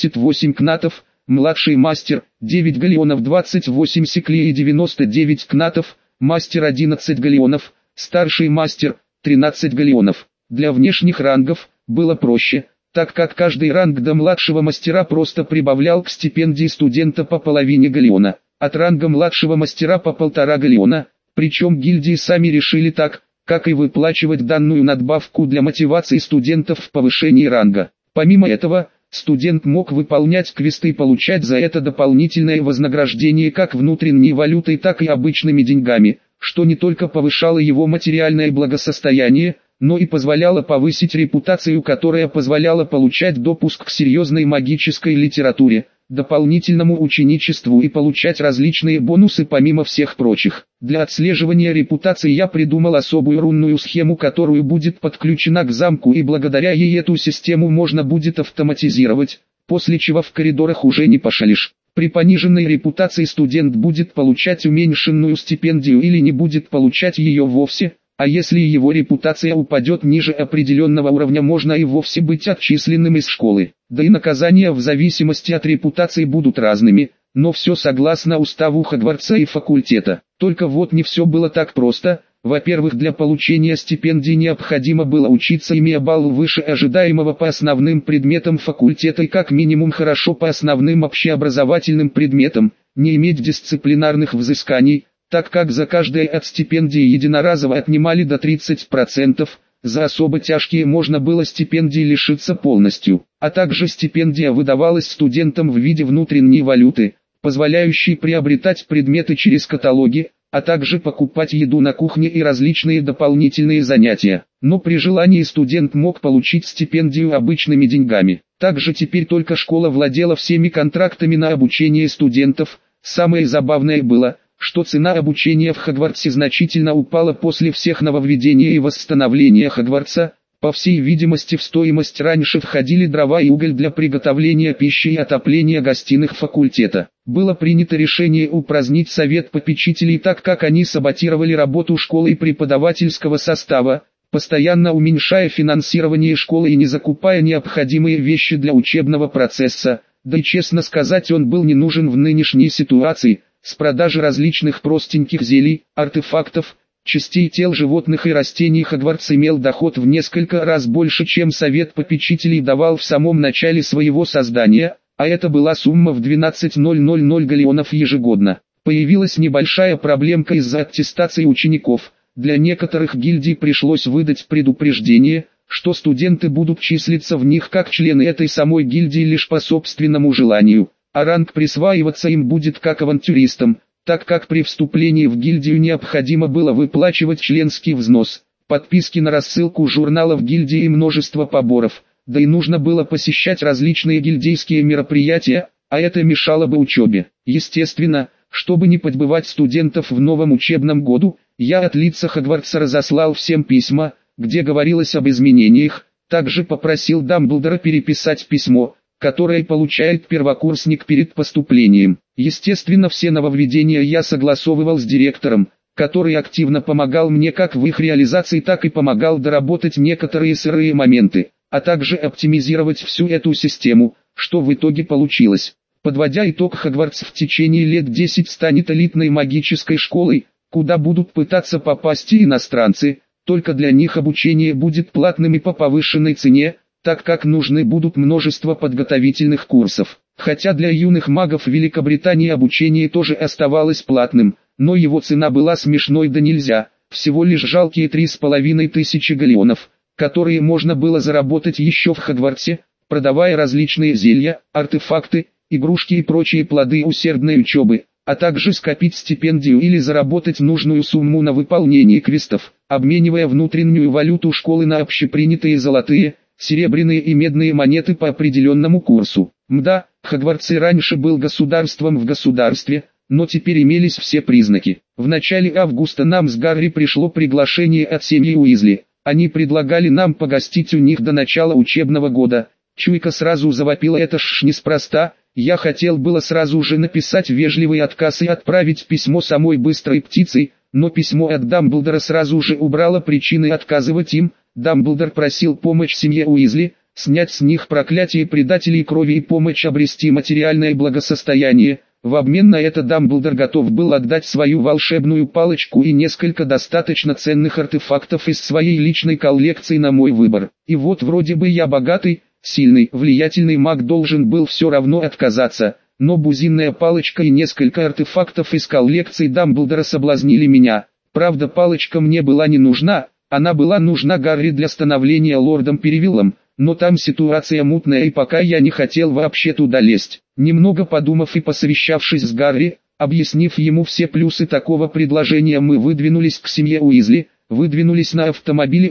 78 кнатов, младший мастер 9 галлеонов 28 сиклей и 99 кнатов, мастер 11 галлеонов, старший мастер 13 галлеонов. Для внешних рангов было проще, так как каждый ранг до младшего мастера просто прибавлял к стипендии студента по половине галлеона. от ранга младшего мастера по 1,5 галлеона, причем гильдии сами решили так, как и выплачивать данную надбавку для мотивации студентов в повышении ранга. Помимо этого, студент мог выполнять квесты и получать за это дополнительное вознаграждение как внутренней валютой, так и обычными деньгами, что не только повышало его материальное благосостояние, но и позволяло повысить репутацию, которая позволяла получать допуск к серьезной магической литературе, дополнительному ученичеству и получать различные бонусы помимо всех прочих. Для отслеживания репутации я придумал особую рунную схему, которую будет подключена к замку, и благодаря ей эту систему можно будет автоматизировать, после чего в коридорах уже не пошалишь. При пониженной репутации студент будет получать уменьшенную стипендию или не будет получать ее вовсе, а если его репутация упадет ниже определенного уровня, можно и вовсе быть отчисленным из школы. Да и наказания в зависимости от репутации будут разными, но все согласно уставу Хогвартса и факультета. Только вот не все было так просто. Во-первых, для получения стипендии необходимо было учиться, имея балл выше ожидаемого по основным предметам факультета и как минимум хорошо по основным общеобразовательным предметам, не иметь дисциплинарных взысканий, так как за каждое от стипендии единоразово отнимали до 30%, за особо тяжкие можно было стипендии лишиться полностью, а также стипендия выдавалась студентам в виде внутренней валюты, позволяющей приобретать предметы через каталоги, а также покупать еду на кухне и различные дополнительные занятия. Но при желании студент мог получить стипендию обычными деньгами. Также теперь только школа владела всеми контрактами на обучение студентов. Самое забавное было, что цена обучения в Хогвартсе значительно упала после всех нововведений и восстановления Хогвартса. По всей видимости, в стоимость раньше входили дрова и уголь для приготовления пищи и отопления гостиных факультета. Было принято решение упразднить совет попечителей, так как они саботировали работу школы и преподавательского состава, постоянно уменьшая финансирование школы и не закупая необходимые вещи для учебного процесса. Да и честно сказать, он был не нужен в нынешней ситуации, с продажи различных простеньких зелий, артефактов, частей тел животных и растений. Хогвартс имел доход в несколько раз больше, чем совет попечителей давал в самом начале своего создания, а это была сумма в 12,000 галлеонов ежегодно. Появилась небольшая проблемка из-за аттестации учеников. Для некоторых гильдий пришлось выдать предупреждение, что студенты будут числиться в них как члены этой самой гильдии лишь по собственному желанию, а ранг присваиваться им будет как авантюристам, так как при вступлении в гильдию необходимо было выплачивать членский взнос, подписки на рассылку журналов гильдии и множество поборов, да и нужно было посещать различные гильдейские мероприятия, а это мешало бы учебе. Естественно, чтобы не подбивать студентов в новом учебном году, я от лица Хогвартса разослал всем письма, где говорилось об изменениях, также попросил Дамблдора переписать письмо, которое получает первокурсник перед поступлением. Естественно, все нововведения я согласовывал с директором, который активно помогал мне как в их реализации, так и помогал доработать некоторые сырые моменты, а также оптимизировать всю эту систему, что в итоге получилось. Подводя итог, Хогвартс в течение лет 10 станет элитной магической школой, куда будут пытаться попасть и иностранцы, только для них обучение будет платным и по повышенной цене, так как нужны будут множество подготовительных курсов. Хотя для юных магов Великобритании обучение тоже оставалось платным, но его цена была смешной да нельзя, всего лишь жалкие 3500 галлеонов, которые можно было заработать еще в Хогвартсе, продавая различные зелья, артефакты, игрушки и прочие плоды усердной учебы, а также скопить стипендию или заработать нужную сумму на выполнение квестов, обменивая внутреннюю валюту школы на общепринятые золотые, серебряные и медные монеты по определенному курсу. Мда, Хогвартс и раньше был государством в государстве, но теперь имелись все признаки. В начале августа нам с Гарри пришло приглашение от семьи Уизли. Они предлагали нам погостить у них до начала учебного года. Чуйка сразу завопила: это ж неспроста. Я хотел было сразу же написать вежливый отказ и отправить письмо самой быстрой птицей, но письмо от Дамблдора сразу же убрало причины отказывать им. Дамблдор просил помочь семье Уизли, снять с них проклятие предателей крови и помочь обрести материальное благосостояние. В обмен на это Дамблдор готов был отдать свою волшебную палочку и несколько достаточно ценных артефактов из своей личной коллекции на мой выбор. И вот вроде бы я богатый, сильный, влиятельный маг должен был все равно отказаться, но бузинная палочка и несколько артефактов из коллекции Дамблдора соблазнили меня. Правда, палочка мне была не нужна, она была нужна Гарри для становления лордом Перевиллом, но там ситуация мутная и пока я не хотел вообще туда лезть. Немного подумав и посовещавшись с Гарри, объяснив ему все плюсы такого предложения, мы выдвинулись к семье Уизли, выдвинулись на автомобиле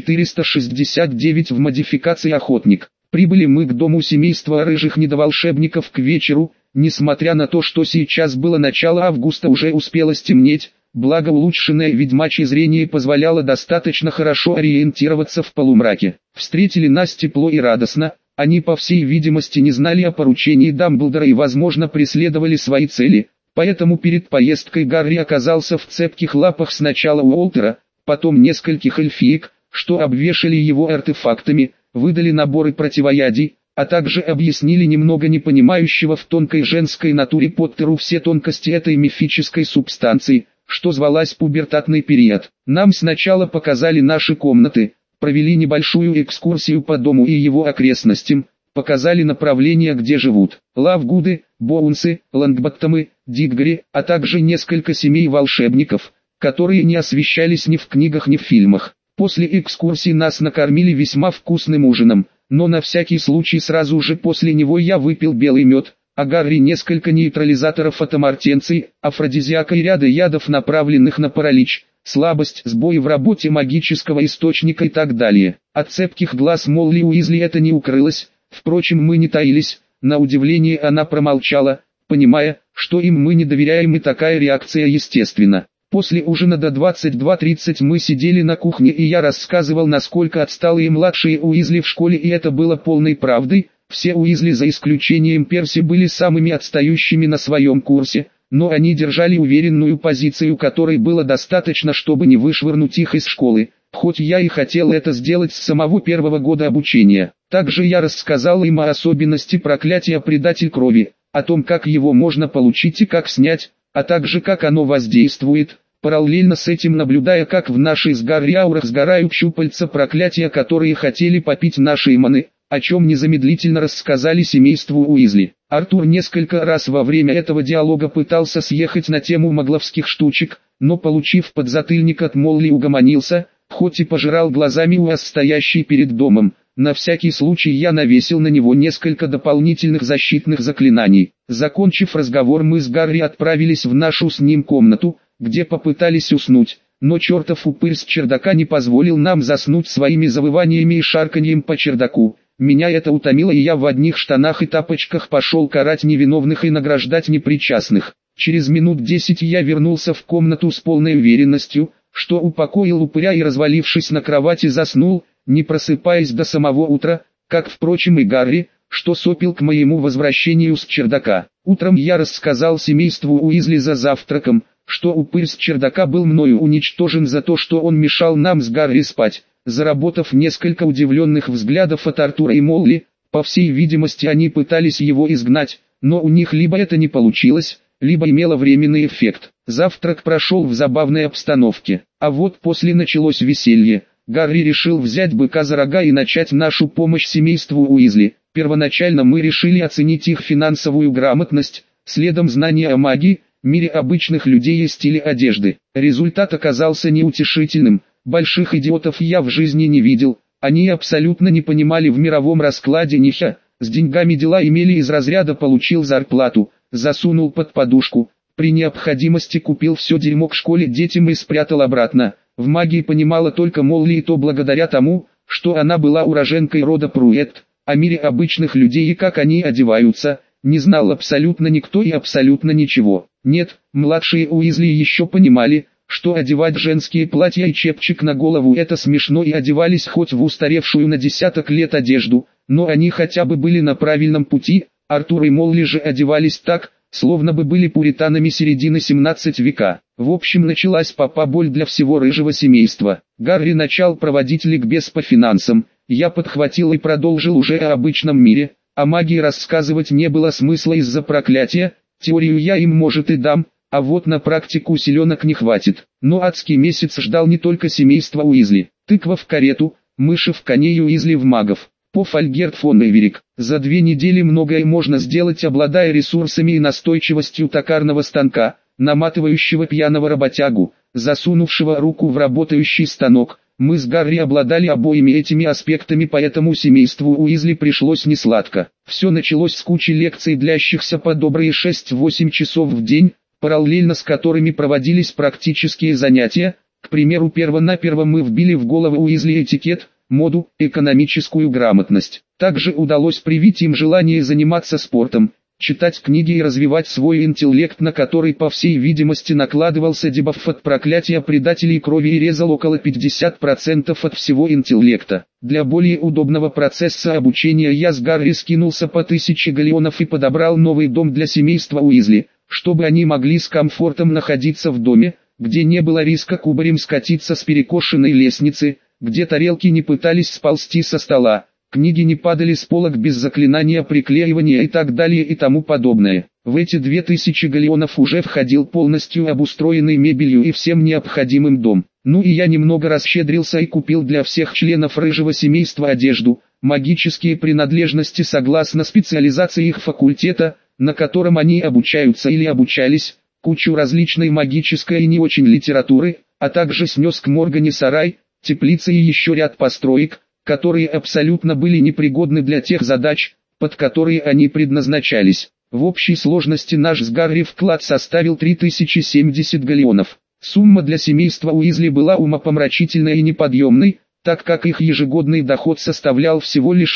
УАЗ-469 в модификации «Охотник». Прибыли мы к дому семейства рыжих недоволшебников к вечеру, несмотря на то, что сейчас было начало августа, уже успело стемнеть, благо улучшенное ведьмачье зрение позволяло достаточно хорошо ориентироваться в полумраке. Встретили нас тепло и радостно, они по всей видимости не знали о поручении Дамблдора и возможно преследовали свои цели, поэтому перед поездкой Гарри оказался в цепких лапах сначала Уолтера, потом нескольких эльфиек, что обвешали его артефактами, выдали наборы противоядий, а также объяснили немного не понимающего в тонкой женской натуре Поттеру все тонкости этой мифической субстанции, что звалась пубертатный период. Нам сначала показали наши комнаты, провели небольшую экскурсию по дому и его окрестностям, показали направления, где живут Лавгуды, Боунсы, Лонгботтомы, Диггори, а также несколько семей волшебников, которые не освещались ни в книгах, ни в фильмах. После экскурсии нас накормили весьма вкусным ужином, но на всякий случай сразу же после него я выпил белый мед, а Гарри несколько нейтрализаторов от амортенций, афродизиака и ряда ядов, направленных на паралич, слабость, сбои в работе магического источника и так далее. От цепких глаз Молли Уизли это не укрылось, впрочем, мы не таились, на удивление она промолчала, понимая, что им мы не доверяем, и такая реакция естественна. После ужина до 22:30 мы сидели на кухне и я рассказывал, насколько отсталые младшие Уизли в школе, и это было полной правдой. Все Уизли за исключением Перси были самыми отстающими на своем курсе, но они держали уверенную позицию, которой было достаточно, чтобы не вышвырнуть их из школы, хоть я и хотел это сделать с самого первого года обучения. Также я рассказал им о особенности проклятия «Предатель крови», о том, как его можно получить и как снять, а также как оно воздействует, параллельно с этим наблюдая, как в нашей с Гарри аурах сгорают щупальца проклятия, которые хотели попить наши иманы, о чем незамедлительно рассказали семейству Уизли. Артур несколько раз во время этого диалога пытался съехать на тему магловских штучек, но получив подзатыльник от Молли угомонился, хоть и пожирал глазами УАЗ, стоящий перед домом. На всякий случай я навесил на него несколько дополнительных защитных заклинаний. Закончив разговор, мы с Гарри отправились в нашу с ним комнату, где попытались уснуть, но чертов упырь с чердака не позволил нам заснуть своими завываниями и шарканьем по чердаку. Меня это утомило, и я в одних штанах и тапочках пошел карать невиновных и награждать непричастных. Через минут 10 я вернулся в комнату с полной уверенностью, что упокоил упыря, и, развалившись на кровати, заснул, не просыпаясь до самого утра, как, впрочем, и Гарри, что сопел к моему возвращению с чердака. Утром я рассказал семейству Уизли за завтраком, что упырь с чердака был мною уничтожен за то, что он мешал нам с Гарри спать. Заработав несколько удивленных взглядов от Артура и Молли, по всей видимости они пытались его изгнать, но у них либо это не получилось, либо имело временный эффект. Завтрак прошел в забавной обстановке, а вот после началось веселье. Гарри решил взять быка за рога и начать нашу помощь семейству Уизли. Первоначально мы решили оценить их финансовую грамотность, следом знания о магии, мире обычных людей и стиле одежды. Результат оказался неутешительным. Больших идиотов я в жизни не видел, они абсолютно не понимали в мировом раскладе нихера. С деньгами дела имели из разряда «получил зарплату, засунул под подушку, при необходимости купил все дерьмо к школе детям и спрятал обратно». В магии понимала только Молли, и то благодаря тому, что она была уроженкой рода Пруэт. О мире обычных людей и как они одеваются, не знал абсолютно никто и абсолютно ничего. Нет, младшие Уизли еще понимали, что одевать женские платья и чепчик на голову это смешно, и одевались хоть в устаревшую на десяток лет одежду, но они хотя бы были на правильном пути. Артур и Молли же одевались так, словно бы были пуританами середины 17 века. В общем, началась боль для всего рыжего семейства. Гарри начал проводить ликбез по финансам, я подхватил и продолжил уже о обычном мире. О магии рассказывать не было смысла из-за проклятия, теорию я им может и дам, а вот на практику силенок не хватит. Но адский месяц ждал не только семейство Уизли. Тыква в карету, мыши в коней, Уизли в магов. По Фольгерт фон Эверик. За 2 недели многое можно сделать, обладая ресурсами и настойчивостью токарного станка, наматывающего пьяного работягу, засунувшего руку в работающий станок. Мы с Гарри обладали обоими этими аспектами, поэтому семейству Уизли пришлось несладко. Все началось с кучи лекций, длящихся по добрые 6-8 часов в день, параллельно с которыми проводились практические занятия. К примеру, перво-наперво мы вбили в голову Уизли этикет, моду, экономическую грамотность. Также удалось привить им желание заниматься спортом, читать книги и развивать свой интеллект, на который, по всей видимости, накладывался дебаф от проклятия предателей крови и резал около 50% от всего интеллекта. Для более удобного процесса обучения я с Гарри скинулся по 1000 галлеонов и подобрал новый дом для семейства Уизли, чтобы они могли с комфортом находиться в доме, где не было риска кубарем скатиться с перекошенной лестницы, где тарелки не пытались сползти со стола, книги не падали с полок без заклинания приклеивания и так далее и тому подобное. В эти 2000 галлеонов уже входил полностью обустроенный мебелью и всем необходимым дом. Ну и я немного расщедрился и купил для всех членов рыжего семейства одежду, магические принадлежности согласно специализации их факультета, на котором они обучаются или обучались, кучу различной магической и не очень литературы, а также снес к Моргане сарай, теплицы и еще ряд построек, которые абсолютно были непригодны для тех задач, под которые они предназначались. В общей сложности наш с Гарри вклад составил 3070 галлеонов. Сумма для семейства Уизли была умопомрачительной и неподъемной, так как их ежегодный доход составлял всего лишь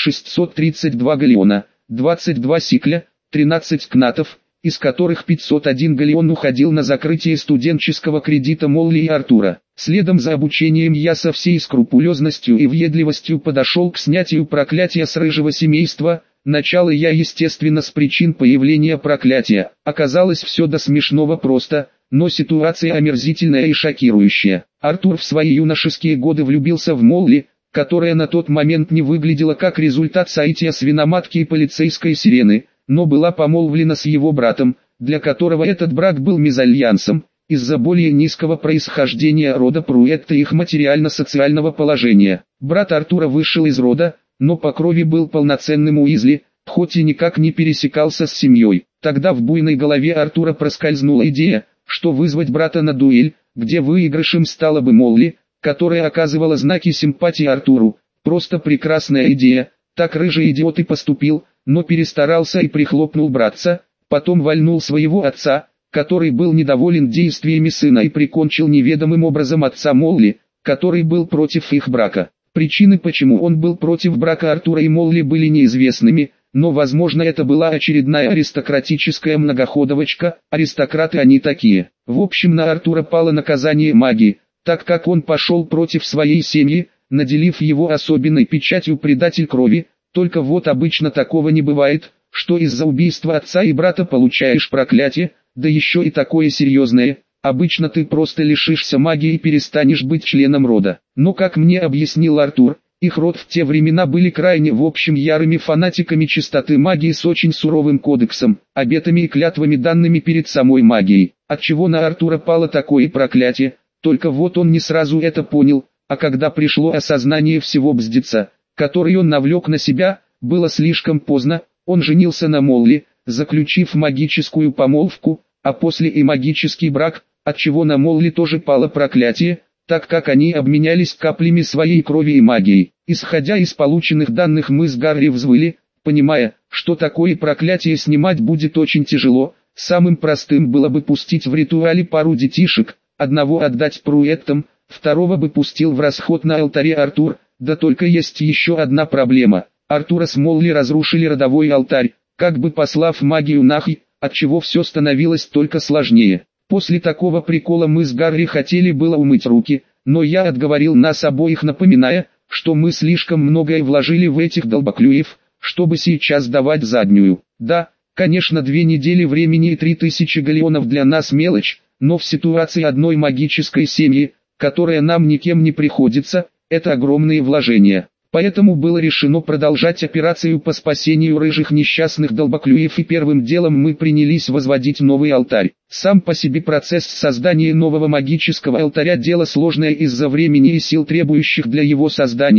632 галлеона, 22 сикля, 13 кнатов, из которых 501 галлеон уходил на закрытие студенческого кредита Молли и Артура. Следом за обучением я со всей скрупулезностью и въедливостью подошел к снятию проклятия с рыжего семейства. Начало я, естественно, с причин появления проклятия. Оказалось все до смешного просто, но ситуация омерзительная и шокирующая. Артур в свои юношеские годы влюбился в Молли, которая на тот момент не выглядела как результат соития свиноматки и полицейской сирены, но была помолвлена с его братом, для которого этот брак был мезальянсом, из-за более низкого происхождения рода Пруэтта и их материально-социального положения. Брат Артура вышел из рода, но по крови был полноценным Уизли, хоть и никак не пересекался с семьей. Тогда в буйной голове Артура проскользнула идея, что вызвать брата на дуэль, где выигрышем стала бы Молли, которая оказывала знаки симпатии Артуру. Просто прекрасная идея, так рыжий идиот и поступил, но перестарался и прихлопнул братца, потом вальнул своего отца, который был недоволен действиями сына и прикончил неведомым образом отца Молли, который был против их брака. Причины, почему он был против брака Артура и Молли, были неизвестными, но возможно это была очередная аристократическая многоходовочка, аристократы они такие. В общем, на Артура пало наказание магии, так как он пошел против своей семьи, наделив его особенной печатью предатель крови. Только вот обычно такого не бывает, что из-за убийства отца и брата получаешь проклятие, да еще и такое серьезное. Обычно ты просто лишишься магии и перестанешь быть членом рода. Но как мне объяснил Артур, их род в те времена были крайне в общем ярыми фанатиками чистоты магии с очень суровым кодексом, обетами и клятвами данными перед самой магией. Отчего на Артура пало такое проклятие, только вот он не сразу это понял, а когда пришло осознание всего бздеца, который он навлек на себя, было слишком поздно. Он женился на Молли, заключив магическую помолвку, а после и магический брак, отчего на Молли тоже пало проклятие, так как они обменялись каплями своей крови и магией. Исходя из полученных данных, мы с Гарри взвыли, понимая, что такое проклятие снимать будет очень тяжело. Самым простым было бы пустить в ритуале пару детишек, одного отдать Пруэттам, второго бы пустил в расход на алтаре Артур. Да только есть еще одна проблема. Артура с Молли разрушили родовой алтарь, как бы послав магию нахуй, отчего все становилось только сложнее. После такого прикола мы с Гарри хотели было умыть руки, но я отговорил нас обоих, напоминая, что мы слишком многое вложили в этих долбоклюев, чтобы сейчас давать заднюю. Да, конечно, 2 недели времени и 3000 галлеонов для нас мелочь, но в ситуации одной магической семьи, которая нам никем не приходится, это огромные вложения. Поэтому было решено продолжать операцию по спасению рыжих несчастных долбоклюев, и первым делом мы принялись возводить новый алтарь. Сам по себе процесс создания нового магического алтаря дело сложное из-за времени и сил, требующих для его создания,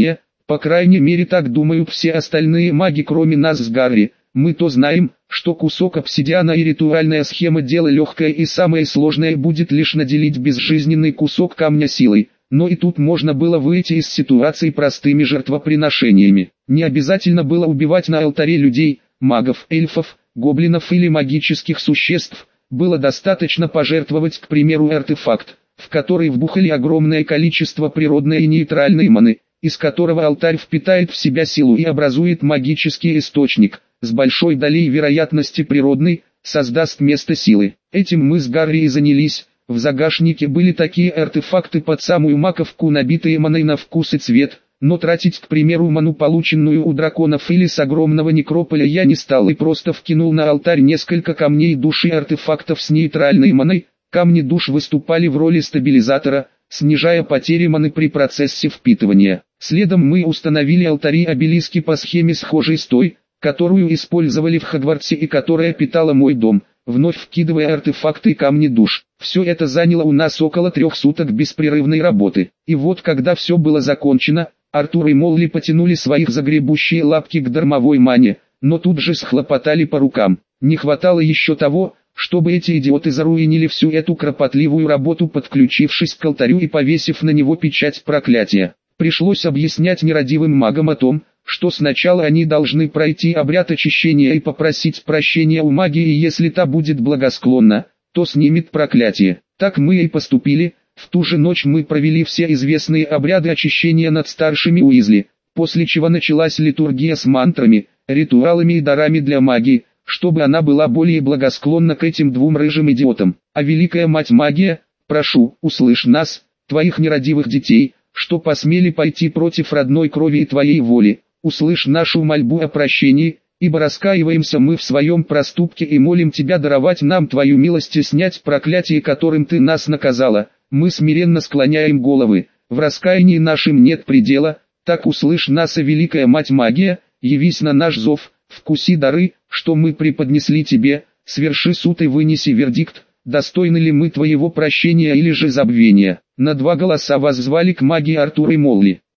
По крайней мере так думают все остальные маги кроме нас с Гарри. Мы-то знаем, что кусок обсидиана и ритуальная схема дело легкое и самое сложное будет лишь наделить безжизненный кусок камня силой. Но и тут можно было выйти из ситуации простыми жертвоприношениями. Не обязательно было убивать на алтаре людей, магов, эльфов, гоблинов или магических существ. Было достаточно пожертвовать, к примеру, артефакт, в который вбухали огромное количество природной и нейтральной маны, из которого алтарь впитает в себя силу и образует магический источник, с большой долей вероятности природный, создаст место силы. Этим мы с Гарри и занялись. В загашнике были такие артефакты под самую маковку, набитые маной на вкус и цвет, но тратить, к примеру, ману, полученную у драконов или с огромного некрополя, я не стал и просто вкинул на алтарь несколько камней души артефактов с нейтральной маной. Камни душ выступали в роли стабилизатора, снижая потери маны при процессе впитывания. Следом мы установили алтари-обелиски по схеме, схожей с той, которую использовали в Хогвартсе и которая питала мой дом, вновь вкидывая артефакты и камни душ. Все это заняло у нас около 3 суток беспрерывной работы. И вот когда все было закончено, Артур и Молли потянули своих загребущие лапки к дармовой мане, но тут же схлопотали по рукам. Не хватало еще того, чтобы эти идиоты заруинили всю эту кропотливую работу, подключившись к алтарю и повесив на него печать проклятия. Пришлось объяснять нерадивым магам о том, что сначала они должны пройти обряд очищения и попросить прощения у магии, и если та будет благосклонна, то снимет проклятие. Так мы и поступили. В ту же ночь мы провели все известные обряды очищения над старшими Уизли, после чего началась литургия с мантрами, ритуалами и дарами для магии, чтобы она была более благосклонна к этим двум рыжим идиотам. А Великая Мать Магия, прошу, услышь нас, твоих нерадивых детей, что посмели пойти против родной крови и твоей воли. Услышь нашу мольбу о прощении, ибо раскаиваемся мы в своем проступке и молим тебя даровать нам твою милость и снять проклятие, которым ты нас наказала. Мы смиренно склоняем головы, в раскаянии нашим нет предела, так услышь нас, Великая Мать Магия, явись на наш зов, вкуси дары, что мы преподнесли тебе, сверши суд и вынеси вердикт, достойны ли мы твоего прощения или же забвения. На 2 голоса воззвали к магии Артур и Молли.